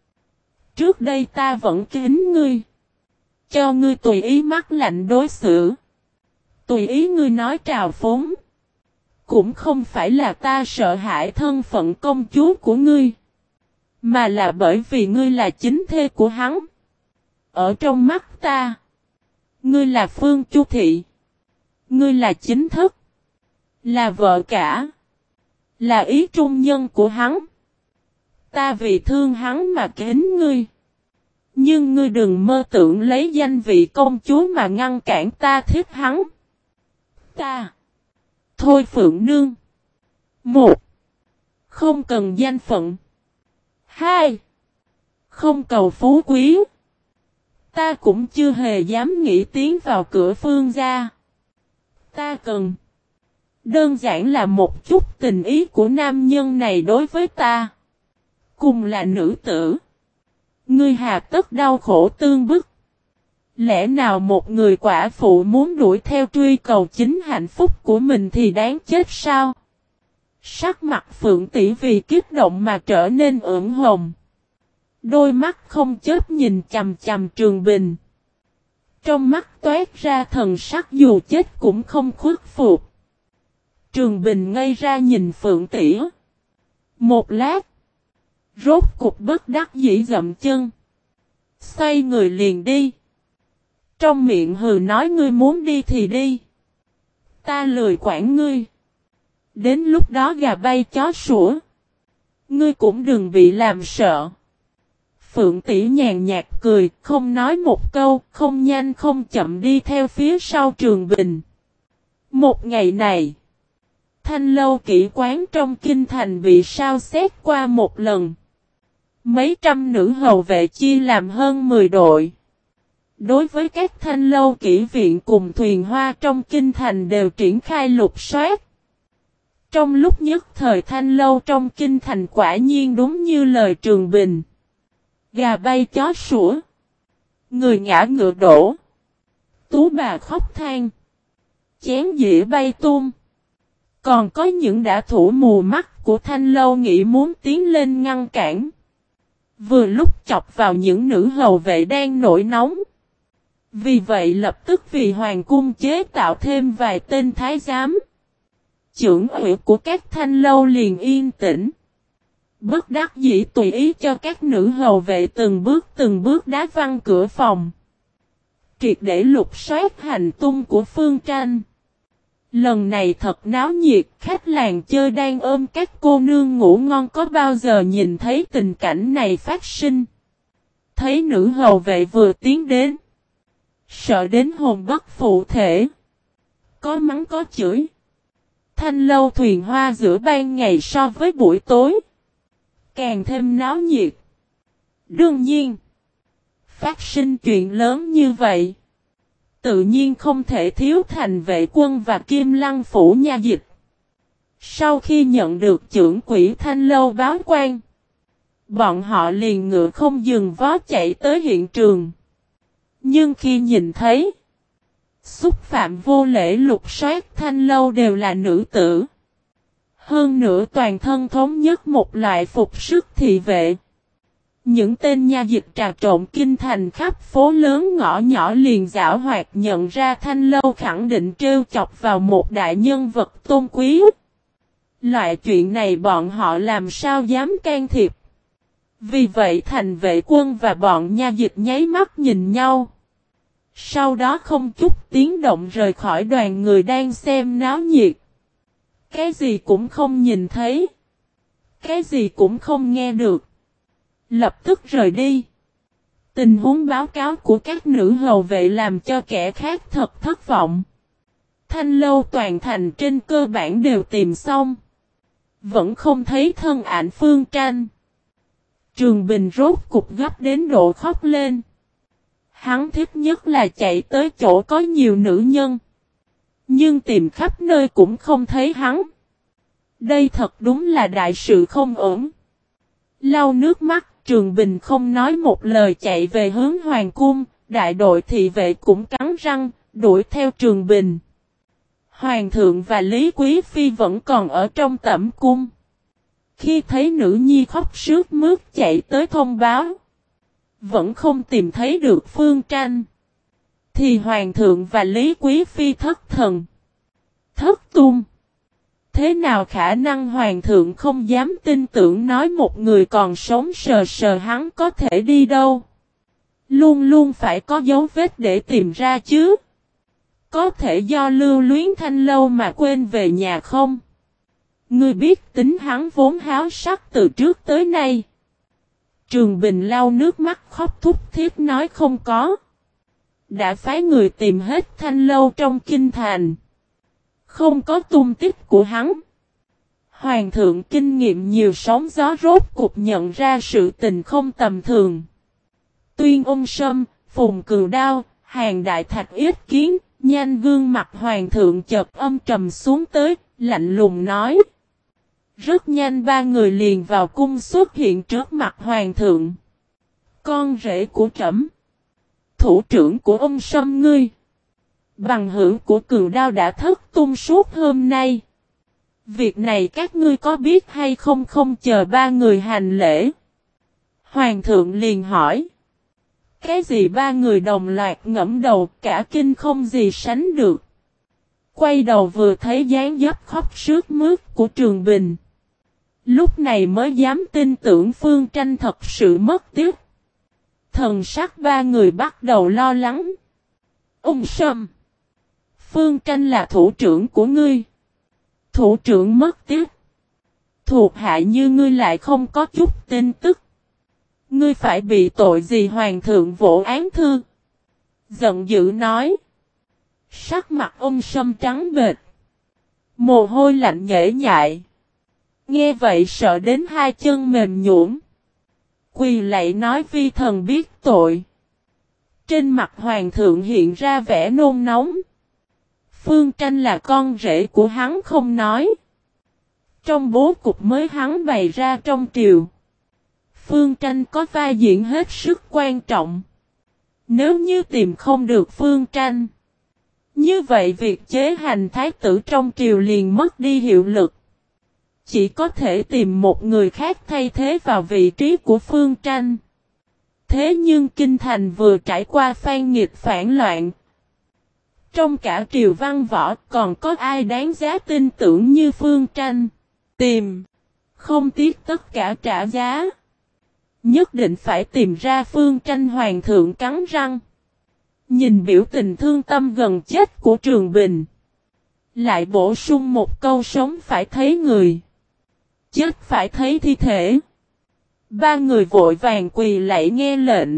Trước đây ta vẫn kính ngươi. Cho ngươi tùy ý mắt lạnh đối xử. Tùy ý ngươi nói trào phúng. Cũng không phải là ta sợ hãi thân phận công chúa của ngươi. Mà là bởi vì ngươi là chính thê của hắn. Ở trong mắt ta. Ngươi là Phương Chu Thị. Ngươi là chính thức. Là vợ cả. Là ý trung nhân của hắn. Ta vì thương hắn mà kính ngươi. Nhưng ngươi đừng mơ tưởng lấy danh vị công chúa mà ngăn cản ta thích hắn. Ta. Thôi Phượng Nương. 1. Không cần danh phận. 2. Không cầu phú quý. Ta cũng chưa hề dám nghĩ tiến vào cửa Phương gia. Ta cần. Đơn giản là một chút tình ý của nam nhân này đối với ta. Cùng là nữ tử. Ngươi hà tất đau khổ tương bức. Lẽ nào một người quả phụ muốn đuổi theo truy cầu chính hạnh phúc của mình thì đáng chết sao? Sắc mặt Phượng Tỷ vì kích động mà trở nên ửng hồng. Đôi mắt không chớp nhìn chằm chằm Trường Bình. Trong mắt toát ra thần sắc dù chết cũng không khuất phục. Trường Bình ngây ra nhìn Phượng Tỷ. Một lát. Rốt cục bất đắc dĩ dậm chân. Xoay người liền đi. Trong miệng hừ nói ngươi muốn đi thì đi. Ta lười quản ngươi. Đến lúc đó gà bay chó sủa. Ngươi cũng đừng bị làm sợ. Phượng Tỷ nhàn nhạt cười, không nói một câu, không nhanh không chậm đi theo phía sau Trường Bình. Một ngày này, Thanh Lâu kỹ quán trong kinh thành bị sao xét qua một lần. Mấy trăm nữ hầu vệ chia làm hơn 10 đội. Đối với các thanh lâu kỹ viện cùng thuyền hoa trong kinh thành đều triển khai lục soát. Trong lúc nhất thời thanh lâu trong kinh thành quả nhiên đúng như lời Trường Bình. Gà bay chó sủa. Người ngã ngựa đổ. Tú bà khóc than. Chén dĩa bay tung. Còn có những đã thủ mù mắt của thanh lâu nghĩ muốn tiến lên ngăn cản. Vừa lúc chọc vào những nữ hầu vệ đang nổi nóng. Vì vậy lập tức vì hoàng cung chế tạo thêm vài tên thái giám. Chưởng ủy của các thanh lâu liền yên tĩnh. Bất đắc dĩ tùy ý cho các nữ hầu vệ từng bước đá văng cửa phòng. Triệt để lục soát hành tung của Phương Tranh. Lần này thật náo nhiệt, khách làng chơi đang ôm các cô nương ngủ ngon có bao giờ nhìn thấy tình cảnh này phát sinh. Thấy nữ hầu vệ vừa tiến đến. Sợ đến hồn bất phụ thể. Có mắng có chửi. Thanh lâu thuyền hoa giữa ban ngày so với buổi tối. Càng thêm náo nhiệt. Đương nhiên. Phát sinh chuyện lớn như vậy. Tự nhiên không thể thiếu Thành Vệ Quân và Kim Lăng Phủ nha dịch. Sau khi nhận được chưởng quỹ thanh lâu báo quan. Bọn họ liền ngựa không dừng vó chạy tới hiện trường. Nhưng khi nhìn thấy. Xúc phạm vô lễ lục soát thanh lâu đều là nữ tử. Hơn nữa toàn thân thống nhất một loại phục sức thị vệ. Những tên nha dịch trà trộn kinh thành khắp phố lớn ngõ nhỏ liền giảo hoạt nhận ra thanh lâu khẳng định trêu chọc vào một đại nhân vật tôn quý. Loại chuyện này bọn họ làm sao dám can thiệp. Vì vậy Thành Vệ Quân và bọn nha dịch nháy mắt nhìn nhau. Sau đó không chút tiếng động rời khỏi đoàn người đang xem náo nhiệt. Cái gì cũng không nhìn thấy. Cái gì cũng không nghe được. Lập tức rời đi. Tình huống báo cáo của các nữ hầu vệ làm cho kẻ khác thật thất vọng. Thanh lâu toàn thành trên cơ bản đều tìm xong. Vẫn không thấy thân ảnh Phương Tranh. Trường Bình rốt cục gấp đến độ khóc lên. Hắn thích nhất là chạy tới chỗ có nhiều nữ nhân. Nhưng tìm khắp nơi cũng không thấy hắn. Đây thật đúng là đại sự không ổn. Lau nước mắt, Trường Bình không nói một lời chạy về hướng Hoàng cung, đại đội thị vệ cũng cắn răng, đuổi theo Trường Bình. Hoàng thượng và Lý Quý Phi vẫn còn ở trong tẩm cung. Khi thấy nữ nhi khóc sướt mướt chạy tới thông báo. Vẫn không tìm thấy được Phương Tranh. Thì Hoàng thượng và Lý Quý Phi thất thần. Thất tung. Thế nào khả năng Hoàng thượng không dám tin tưởng nói một người còn sống sờ sờ hắn có thể đi đâu. Luôn luôn phải có dấu vết để tìm ra chứ. Có thể do lưu luyến thanh lâu mà quên về nhà không? Ngươi biết tính hắn vốn háo sắc từ trước tới nay. Trường Bình lau nước mắt khóc thút thít nói không có. Đã phái người tìm hết thanh lâu trong kinh thành. Không có tung tích của hắn. Hoàng thượng kinh nghiệm nhiều sóng gió rốt cục nhận ra sự tình không tầm thường. Tuyên Ung Sâm, Phùng Cừu Đao, Hàng Đại Thạch Yết Kiến, nhanh gương mặt hoàng thượng chợt âm trầm xuống tới, lạnh lùng nói. Rất nhanh ba người liền vào cung xuất hiện trước mặt hoàng thượng. Con rể của trẫm, thủ trưởng của Ung Sâm ngươi, bằng hữu của Cừu Đao đã thất tung suốt hôm nay. Việc này các ngươi có biết hay không? Không chờ ba người hành lễ. Hoàng thượng liền hỏi. Cái gì? Ba người đồng loạt ngẫm đầu cả kinh không gì sánh được. Quay đầu vừa thấy dáng dấp khóc sướt mướt của Trường Bình. Lúc này mới dám tin tưởng Phương Tranh thật sự mất tiếc. Thần sắc ba người bắt đầu lo lắng. Ung Sâm, Phương Tranh là thủ trưởng của ngươi. Thủ trưởng mất tiếc. Thuộc hạ như ngươi lại không có chút tin tức. Ngươi phải bị tội gì? Hoàng thượng vỗ án thư. Giận dữ nói. Sắc mặt Ung Sâm trắng bệch. Mồ hôi lạnh nhễ nhại. Nghe vậy sợ đến hai chân mềm nhũn. Quỳ lạy nói vi thần biết tội. Trên mặt hoàng thượng hiện ra vẻ nôn nóng. Phương Tranh là con rể của hắn không nói. Trong bố cục mới hắn bày ra trong triều, Phương Tranh có vai diễn hết sức quan trọng. Nếu như tìm không được Phương Tranh, như vậy việc chế hành thái tử trong triều liền mất đi hiệu lực. Chỉ có thể tìm một người khác thay thế vào vị trí của Phương Tranh. Thế nhưng kinh thành vừa trải qua phan nghịch phản loạn. Trong cả triều văn võ còn có ai đáng giá tin tưởng như Phương Tranh. Tìm, không tiếc tất cả trả giá. Nhất định phải tìm ra Phương Tranh. Hoàng thượng cắn răng. Nhìn biểu tình thương tâm gần chết của Trường Bình. Lại bổ sung một câu sống phải thấy người, chết phải thấy thi thể. Ba người vội vàng quỳ lạy nghe lệnh.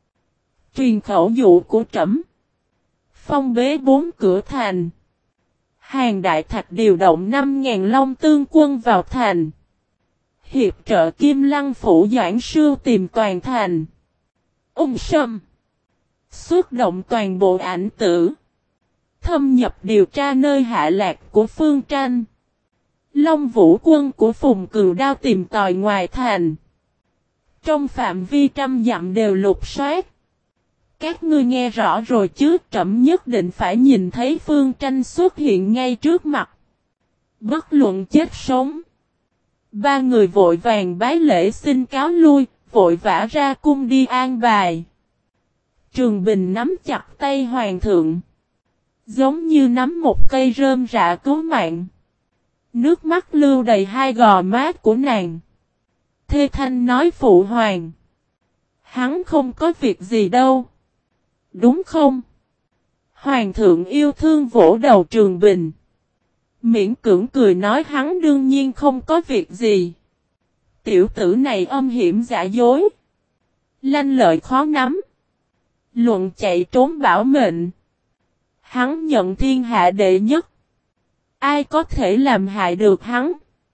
Truyền khẩu dụ của trẫm. Phong bế 4 cửa thành. Hàng Đại Thạch điều động 5.000 Long Tương quân vào thành. Hiệp trợ Kim Lăng Phủ Doãn Sưu tìm toàn thành. Ung Sâm xuất động toàn bộ ảnh tử. Thâm nhập điều tra nơi hạ lạc của Phương Tranh. Long Vũ quân của Phùng Cừu Đao tìm tòi ngoài thành. Trong phạm vi 100 dặm đều lục soát. Các ngươi nghe rõ rồi chứ, trẫm nhất định phải nhìn thấy Phương Tranh xuất hiện ngay trước mặt. Bất luận chết sống. Ba người vội vàng bái lễ xin cáo lui, vội vã ra cung đi an bài. Trường Bình nắm chặt tay hoàng thượng, giống như nắm một cây rơm rạ cứu mạng. Nước mắt lưu đầy hai gò má của nàng. Thê thanh nói phụ hoàng. Hắn không có việc gì đâu. Đúng không? Hoàng thượng yêu thương vỗ đầu Trường Bình. Miễn cưỡng cười nói hắn đương nhiên không có việc gì. Tiểu tử này âm hiểm giả dối. Lanh lợi khó nắm. Luận chạy trốn bảo mệnh. Hắn nhận thiên hạ đệ nhất. Ai có thể làm hại được hắn?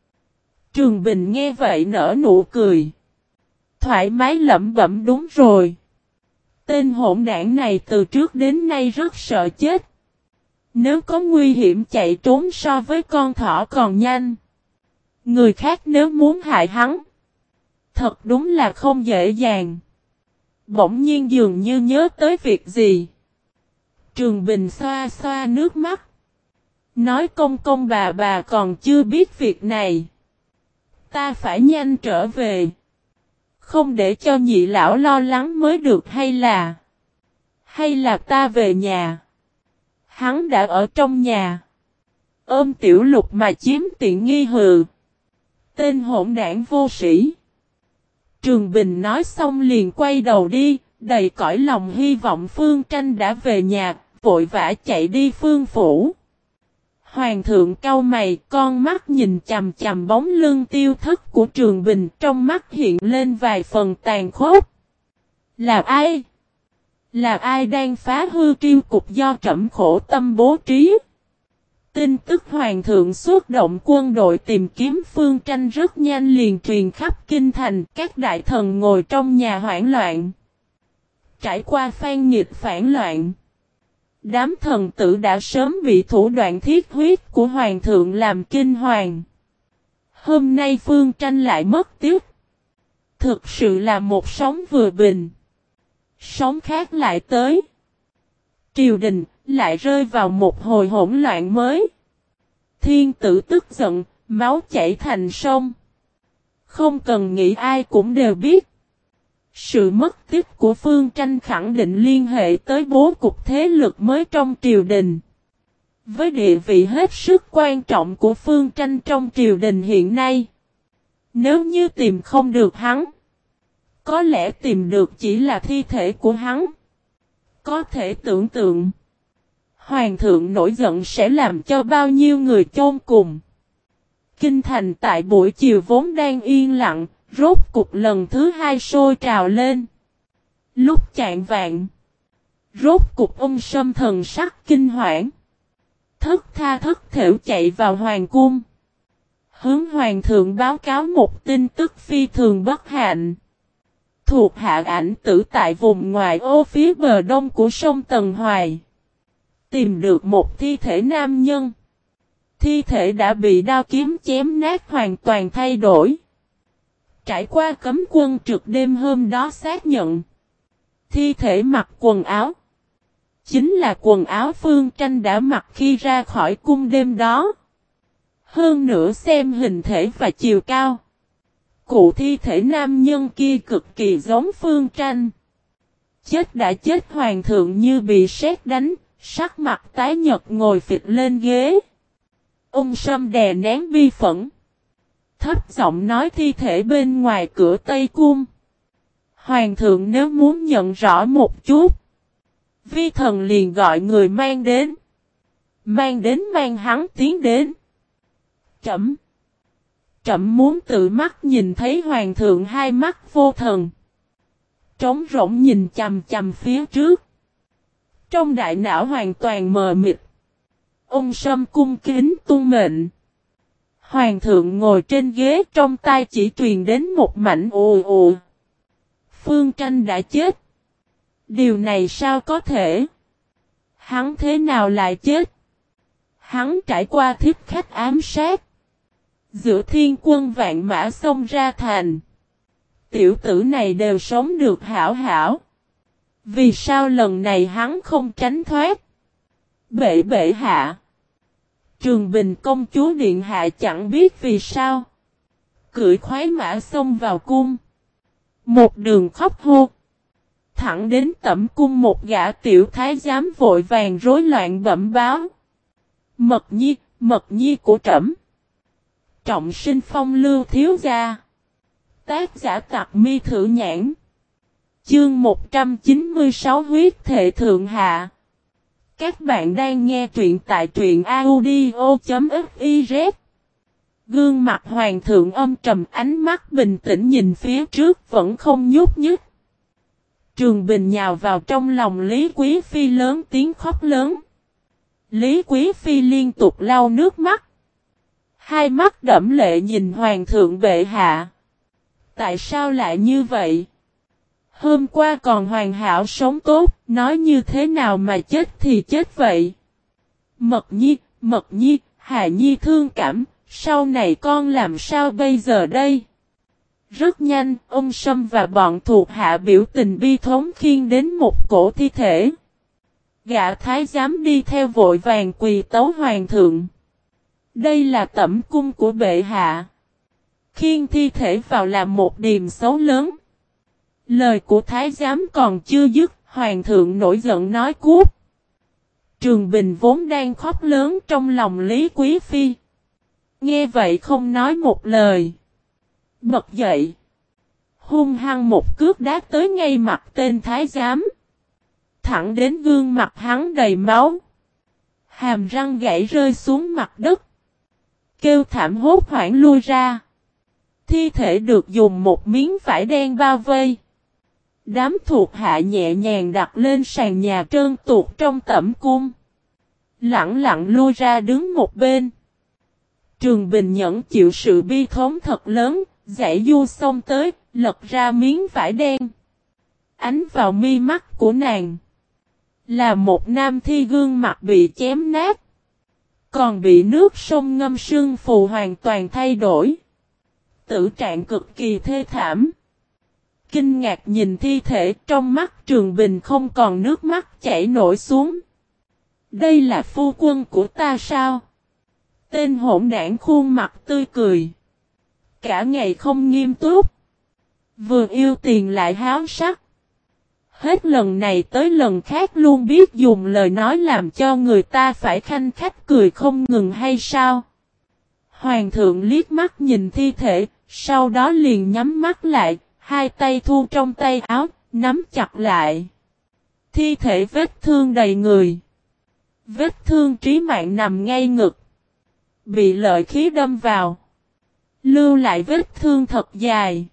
Trường Bình nghe vậy nở nụ cười. Thoải mái lẩm bẩm đúng rồi. Tên hỗn đảng này từ trước đến nay rất sợ chết. Nếu có nguy hiểm chạy trốn so với con thỏ còn nhanh. Người khác nếu muốn hại hắn, thật đúng là không dễ dàng. Bỗng nhiên dường như nhớ tới việc gì. Trường Bình xoa xoa nước mắt. Nói công công bà còn chưa biết việc này. Ta phải nhanh trở về. Không để cho nhị lão lo lắng mới được hay là ta về nhà. Hắn đã ở trong nhà. Ôm Tiểu Lục mà chiếm tiện nghi hừ. Tên hỗn đảng vô sĩ. Trường Bình nói xong liền quay đầu đi, đầy cõi lòng hy vọng Phương Tranh đã về nhà, vội vã chạy đi Phương phủ. Hoàng thượng cau mày, con mắt nhìn chằm chằm bóng lưng tiêu thất của Trường Bình, trong mắt hiện lên vài phần tàn khốc. Là ai? Là ai đang phá hư triêu cục do trẫm khổ tâm bố trí? Tin tức hoàng thượng xuất động quân đội tìm kiếm Phương Tranh rất nhanh liền truyền khắp kinh thành, các đại thần ngồi trong nhà hoảng loạn. Trải qua phan nghịch phản loạn, đám thần tử đã sớm bị thủ đoạn thiết huyết của hoàng thượng làm kinh hoàng. Hôm nay Phương Tranh lại mất tiếc. Thực sự là một sóng vừa bình, sóng khác lại tới. Triều đình lại rơi vào một hồi hỗn loạn mới. Thiên tử tức giận, máu chảy thành sông. Không cần nghĩ ai cũng đều biết. Sự mất tích của Phương Tranh khẳng định liên hệ tới bố cục thế lực mới trong triều đình. Với địa vị hết sức quan trọng của Phương Tranh trong triều đình hiện nay, nếu như tìm không được hắn, có lẽ tìm được chỉ là thi thể của hắn. Có thể tưởng tượng, hoàng thượng nổi giận sẽ làm cho bao nhiêu người chôn cùng. Kinh thành tại buổi chiều vốn đang yên lặng, rốt cục lần thứ hai sôi trào lên. Lúc chạng vạn, rốt cục ông Sâm thần sắc kinh hoảng, thất tha thất thểu chạy vào hoàng cung, hướng hoàng thượng báo cáo một tin tức phi thường bất hạnh. thuộc hạ ảnh tử tại vùng ngoại ô phía bờ đông của sông Tần Hoài. Tìm được một thi thể nam nhân. Thi thể đã bị đao kiếm chém nát hoàn toàn thay đổi. Trải qua cấm quân trực đêm hôm đó xác nhận. Thi thể mặc quần áo. Chính là quần áo Phương Tranh đã mặc khi ra khỏi cung đêm đó. Hơn nữa xem hình thể và chiều cao. Cụ thi thể nam nhân kia cực kỳ giống Phương Tranh. Chết đã chết hoàng thượng như bị sét đánh, sắc mặt tái nhợt ngồi phịch lên ghế. Ung Sâm đè nén bi phẫn. Thấp giọng nói thi thể bên ngoài cửa Tây Cung. Hoàng thượng nếu muốn nhận rõ một chút. Vi thần liền gọi người mang đến. Mang hắn tiến đến. Trẫm muốn tự mắt nhìn thấy hoàng thượng hai mắt vô thần. Trống rỗng nhìn chằm chằm phía trước. Trong đại não hoàn toàn mờ mịt. Ung Sâm cung kính tuân mệnh. Hoàng thượng ngồi trên ghế trong tai chỉ truyền đến một mảnh ù ù. Phương Tranh đã chết. Điều này sao có thể? Hắn thế nào lại chết? Hắn trải qua thiết khách ám sát. Giữa thiên quân vạn mã xông ra thành. Tiểu tử này đều sống được hảo hảo. Vì sao lần này hắn không tránh thoát? Bệ hạ. Trường Bình công chúa điện hạ chẳng biết vì sao. Cưỡi khoái mã xông vào cung. Một đường khóc hô. Thẳng đến tẩm cung một gã tiểu thái giám vội vàng rối loạn bẩm báo. Mật nhi của trẫm. Trọng sinh phong lưu thiếu gia. Tác giả Tặc Mi Thử Nhãn. Chương 196 huyết thệ thượng hạ. Các bạn đang nghe truyện tại truyện audio.fiz. Gương mặt hoàng thượng âm trầm, ánh mắt bình tĩnh nhìn phía trước vẫn không nhúc nhích. Trường Bình nhào vào trong lòng Lý Quý Phi lớn tiếng khóc lớn. Lý Quý Phi liên tục lau nước mắt. Hai mắt đẫm lệ nhìn hoàng thượng bệ hạ. Tại sao lại như vậy? Hôm qua còn hoàn hảo sống tốt, nói như thế nào mà chết thì chết vậy? Mật nhi, Hà Nhi thương cảm, sau này con làm sao bây giờ đây? Rất nhanh, ông Sâm và bọn thuộc hạ biểu tình bi thống khiêng đến một cổ thi thể. Gã thái giám đi theo vội vàng quỳ tấu hoàng thượng. Đây là tẩm cung của bệ hạ. Khiêng thi thể vào làm một điềm xấu lớn. Lời của thái giám còn chưa dứt, hoàng thượng nổi giận nói cút. Trường Bình vốn đang khóc lớn trong lòng Lý Quý Phi. Nghe vậy không nói một lời. Bật dậy. Hung hăng một cước đá tới ngay mặt tên thái giám. Thẳng đến gương mặt hắn đầy máu. Hàm răng gãy rơi xuống mặt đất. Kêu thảm hốt hoảng lui ra. Thi thể được dùng một miếng vải đen bao vây. Đám thuộc hạ nhẹ nhàng đặt lên sàn nhà trơn tuột trong tẩm cung. Lặng lặng lui ra đứng một bên. Trường Bình nhẫn chịu sự bi thống thật lớn, giãy du xông tới, lật ra miếng vải đen. Ánh vào mi mắt của nàng. Là một nam thi gương mặt bị chém nát. Còn bị nước sông ngâm sương phù hoàn toàn thay đổi. Tử trạng cực kỳ thê thảm. Kinh ngạc nhìn thi thể, trong mắt Trường Bình không còn nước mắt chảy nổi xuống. Đây là phu quân của ta sao? Tên hỗn đảng khuôn mặt tươi cười. Cả ngày không nghiêm túc. Vừa yêu tiền lại háo sắc. Hết lần này tới lần khác luôn biết dùng lời nói làm cho người ta phải khanh khách cười không ngừng hay sao? Hoàng thượng liếc mắt nhìn thi thể, sau đó liền nhắm mắt lại, hai tay thu trong tay áo, nắm chặt lại. Thi thể vết thương đầy người. Vết thương trí mạng nằm ngay ngực. Bị lợi khí đâm vào. Lưu lại vết thương thật dài.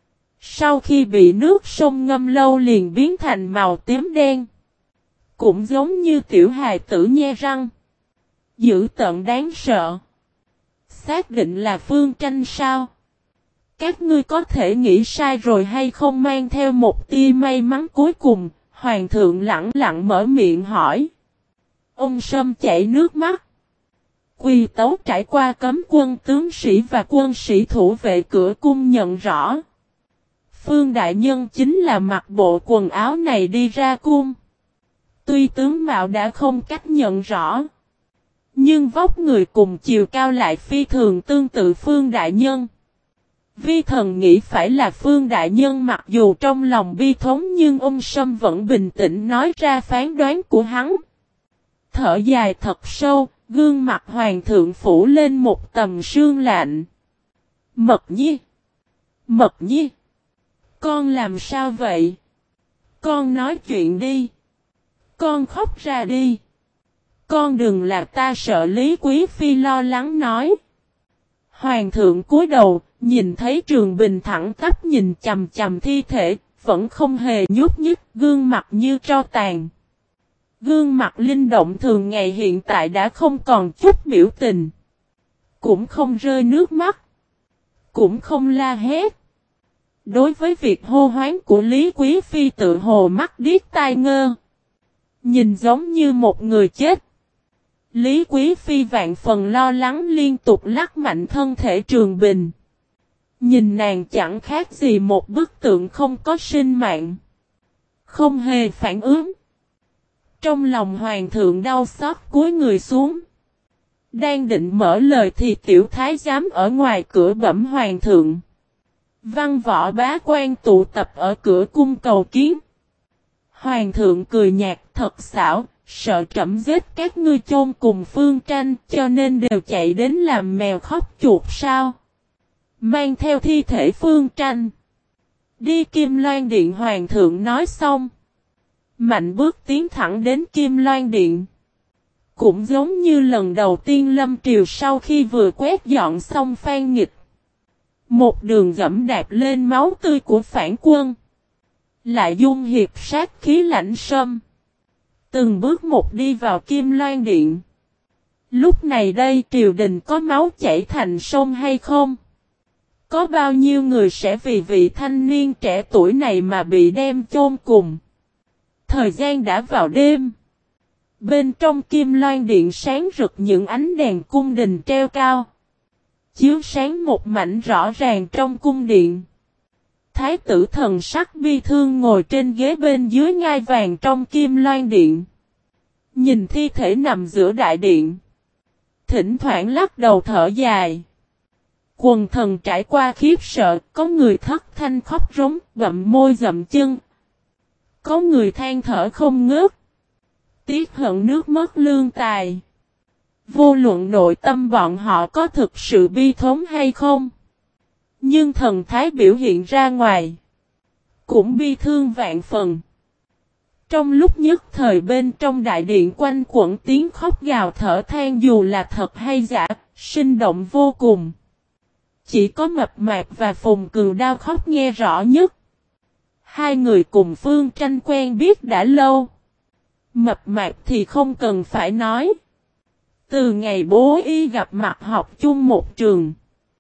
Sau khi bị nước sông ngâm lâu liền biến thành màu tím đen. Cũng giống như tiểu hài tử nhe răng. Dữ tợn đáng sợ. Xác định là Phương Tranh sao? Các ngươi có thể nghĩ sai rồi hay không, mang theo một tia may mắn cuối cùng, hoàng thượng lẳng lặng mở miệng hỏi. Ông Sâm chảy nước mắt. Quỳ tấu trải qua cấm quân tướng sĩ và quân sĩ thủ vệ cửa cung nhận rõ. Phương đại nhân chính là mặc bộ quần áo này đi ra cung. Tuy tướng mạo đã không cách nhận rõ, nhưng vóc người cùng chiều cao lại phi thường tương tự Phương đại nhân. Vi thần nghĩ phải là Phương đại nhân, mặc dù trong lòng bi thống nhưng ông Sâm vẫn bình tĩnh nói ra phán đoán của hắn. Thở dài thật sâu, gương mặt hoàng thượng phủ lên một tầng sương lạnh. Mật Nhi! Mật Nhi! Con làm sao vậy? Con nói chuyện đi. Con khóc ra đi. Con đừng là ta sợ, Lý Quý Phi lo lắng nói. Hoàng thượng cúi đầu, nhìn thấy Trường Bình thẳng tắp nhìn chằm chằm thi thể, vẫn không hề nhúc nhích, gương mặt như tro tàn. Gương mặt linh động thường ngày hiện tại đã không còn chút biểu tình. Cũng không rơi nước mắt. Cũng không la hét. Đối với việc hô hoán của Lý Quý Phi tự hồ mắt điếc tai ngơ. Nhìn giống như một người chết. Lý Quý Phi vạn phần lo lắng, liên tục lắc mạnh thân thể Trường Bình. Nhìn nàng chẳng khác gì một bức tượng không có sinh mạng. Không hề phản ứng. Trong lòng hoàng thượng đau xót cúi người xuống. Đang định mở lời thì tiểu thái giám ở ngoài cửa bẩm hoàng thượng. Văn võ bá quan tụ tập ở cửa cung cầu kiến. Hoàng thượng cười nhạt, thật xảo, sợ trẫm giết các ngươi chôn cùng Phương Tranh cho nên đều chạy đến làm mèo khóc chuột sao. Mang theo thi thể Phương Tranh. Đi Kim Loan Điện, hoàng thượng nói xong. Mạnh bước tiến thẳng đến Kim Loan Điện. Cũng giống như lần đầu tiên lâm triều sau khi vừa quét dọn xong Phan Nghịch. Một đường dẫm đạp lên máu tươi của phản quân. Lại dung hiệp sát khí lãnh sâm. Từng bước một đi vào Kim Loan Điện. Lúc này đây triều đình có máu chảy thành sông hay không? Có bao nhiêu người sẽ vì vị thanh niên trẻ tuổi này mà bị đem chôn cùng? Thời gian đã vào đêm. Bên trong Kim Loan Điện sáng rực những ánh đèn cung đình treo cao. Chiếu sáng một mảnh rõ ràng trong cung điện. Thái tử thần sắc bi thương ngồi trên ghế bên dưới ngai vàng trong Kim Loan Điện. Nhìn thi thể nằm giữa đại điện. Thỉnh thoảng lắc đầu thở dài. Quần thần trải qua khiếp sợ, có người thất thanh khóc rống, gặm môi gặm chân. Có người than thở không ngớt. Tiếc hận nước mất lương tài. Vô luận nội tâm bọn họ có thực sự bi thống hay không. Nhưng thần thái biểu hiện ra ngoài. Cũng bi thương vạn phần. Trong lúc nhất thời bên trong đại điện quanh quẩn tiếng khóc gào thở than, dù là thật hay giả, sinh động vô cùng. Chỉ có Mập Mạp và Phùng Cừu Đao khóc nghe rõ nhất. Hai người cùng Phương Tranh quen biết đã lâu. Mập Mạp thì không cần phải nói. Từ ngày bố y gặp mặt học chung một trường.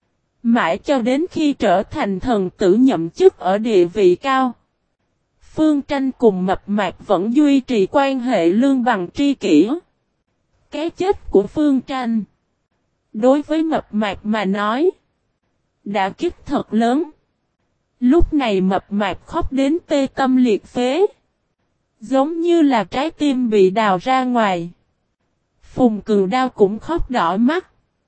Mãi cho đến khi trở thành thần tử nhậm chức ở địa vị cao. Phương Tranh cùng Mập Mạp vẫn duy trì quan hệ lương bằng tri kỷ. Cái chết của Phương Tranh, đối với Mập Mạp mà nói, đã kích thật lớn. Lúc này Mập Mạp khóc đến tê tâm liệt phế. Giống như là trái tim bị đào ra ngoài. Phùng Cừu Đao cũng khóc đỏ mắt.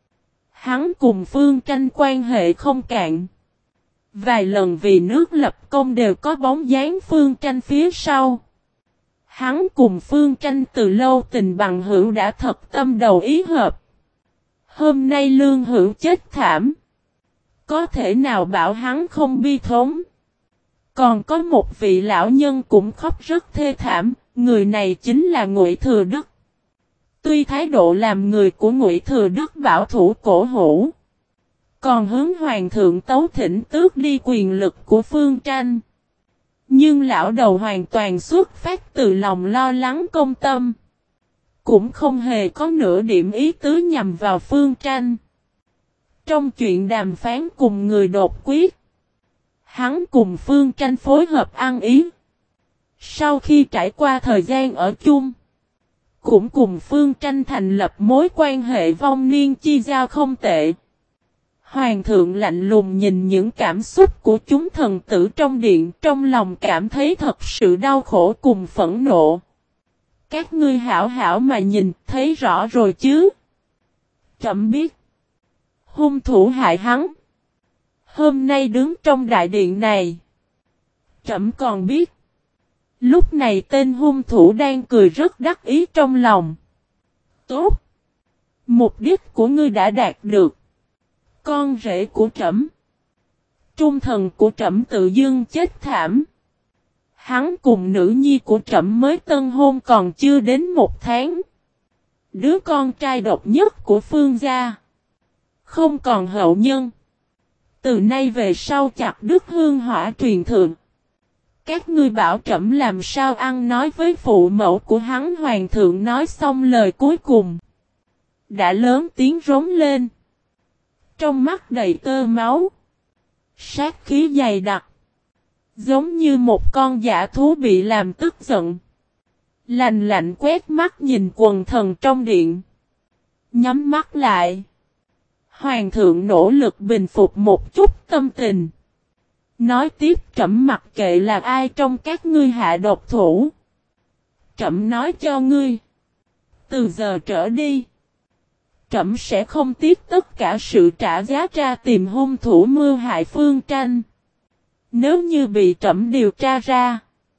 Hắn cùng Phương Tranh quan hệ không cạn. Vài lần vì nước lập công đều có bóng dáng Phương Tranh phía sau. Hắn cùng Phương Tranh từ lâu tình bằng hữu đã thật tâm đầu ý hợp. Hôm nay Lương Hữu chết thảm. Có thể nào bảo hắn không bi thống? Còn có một vị lão nhân cũng khóc rất thê thảm, người này chính là Ngụy Thừa Đức. Tuy thái độ làm người của Ngụy Thừa Đức bảo thủ cổ hủ, còn hướng hoàng thượng tấu thỉnh tước đi quyền lực của Phương Tranh. Nhưng lão đầu hoàn toàn xuất phát từ lòng lo lắng công tâm. Cũng không hề có nửa điểm ý tứ nhằm vào Phương Tranh. Trong chuyện đàm phán cùng người đột quyết, Hắn cùng Phương Tranh phối hợp ăn ý. Sau khi trải qua thời gian ở chung, cũng cùng Phương Tranh thành lập mối quan hệ vong niên chi giao không tệ. Hoàng thượng lạnh lùng nhìn những cảm xúc của chúng thần tử trong điện, trong lòng cảm thấy thật sự đau khổ cùng phẫn nộ. Các ngươi hảo hảo mà nhìn, thấy rõ rồi chứ? Trẫm biết. Hung thủ hại hắn. Hôm nay đứng trong đại điện này, trẫm còn biết. Lúc này tên hung thủ đang cười rất đắc ý trong lòng. Tốt. Mục đích của ngươi đã đạt được. Con rể của trẫm, trung thần của trẫm tự dưng chết thảm. Hắn cùng nữ nhi của trẫm mới tân hôn còn chưa đến 1 tháng. Đứa con trai độc nhất của Phương gia, không còn hậu nhân. Từ nay về sau chặt đứt hương hỏa truyền thượng. Các ngươi bảo trẫm làm sao ăn nói với phụ mẫu của hắn. Hoàng thượng nói xong lời cuối cùng, đã lớn tiếng rống lên. Trong mắt đầy tơ máu, sát khí dày đặc, giống như một con dã thú bị làm tức giận. Lạnh lạnh quét mắt nhìn quần thần trong điện, nhắm mắt lại. Hoàng thượng nỗ lực bình phục một chút tâm tình. Nói tiếp, trẫm mặc kệ là ai trong các ngươi hạ độc thủ. Trẫm nói cho ngươi, từ giờ trở đi, trẫm sẽ không tiếc tất cả sự trả giá ra tìm hung thủ mưu hại Phương Tranh. Nếu như bị trẫm điều tra ra,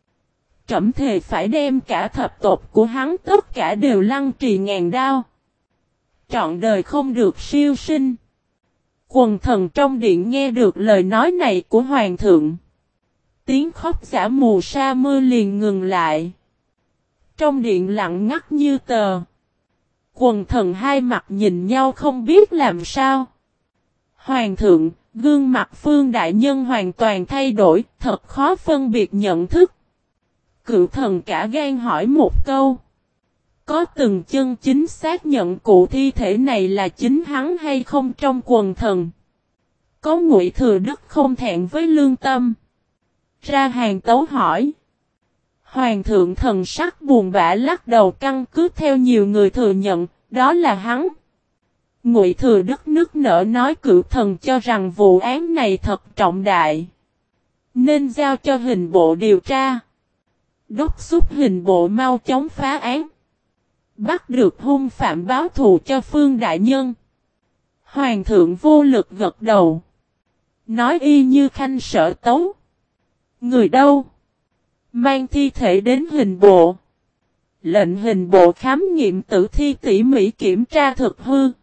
trẫm thề phải đem cả thập tộc của hắn tất cả đều lăng trì ngàn đao. Trọn đời không được siêu sinh. Quần thần trong điện nghe được lời nói này của hoàng thượng, tiếng khóc giả mù sa mưa liền ngừng lại. Trong điện lặng ngắt như tờ. Quần thần hai mặt nhìn nhau không biết làm sao. Hoàng thượng, gương mặt Phương đại nhân hoàn toàn thay đổi, thật khó phân biệt nhận thức. Cựu thần cả gan hỏi một câu. Có từng chân chính xác nhận cụ thi thể này là chính hắn hay không trong quần thần? Có Ngụy Thừa Đức không thẹn với lương tâm, ra hàng tấu hỏi. Hoàng thượng thần sắc buồn bã lắc đầu, căn cứ theo nhiều người thừa nhận, đó là hắn. Ngụy Thừa Đức nức nở nói cựu thần cho rằng vụ án này thật trọng đại, nên giao cho hình bộ điều tra. Đốc thúc hình bộ mau chóng phá án, bắt được hung phạm báo thù cho Phương đại nhân. Hoàng thượng vô lực gật đầu, nói y như khanh sở tấu. Người đâu? Mang thi thể đến hình bộ. Lệnh hình bộ khám nghiệm tử thi tỉ mỉ kiểm tra thực hư.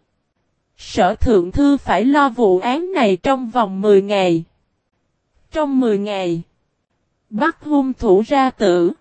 Sở thượng thư phải lo vụ án này trong vòng 10 ngày. Trong 10 ngày, bắt hung thủ ra tử.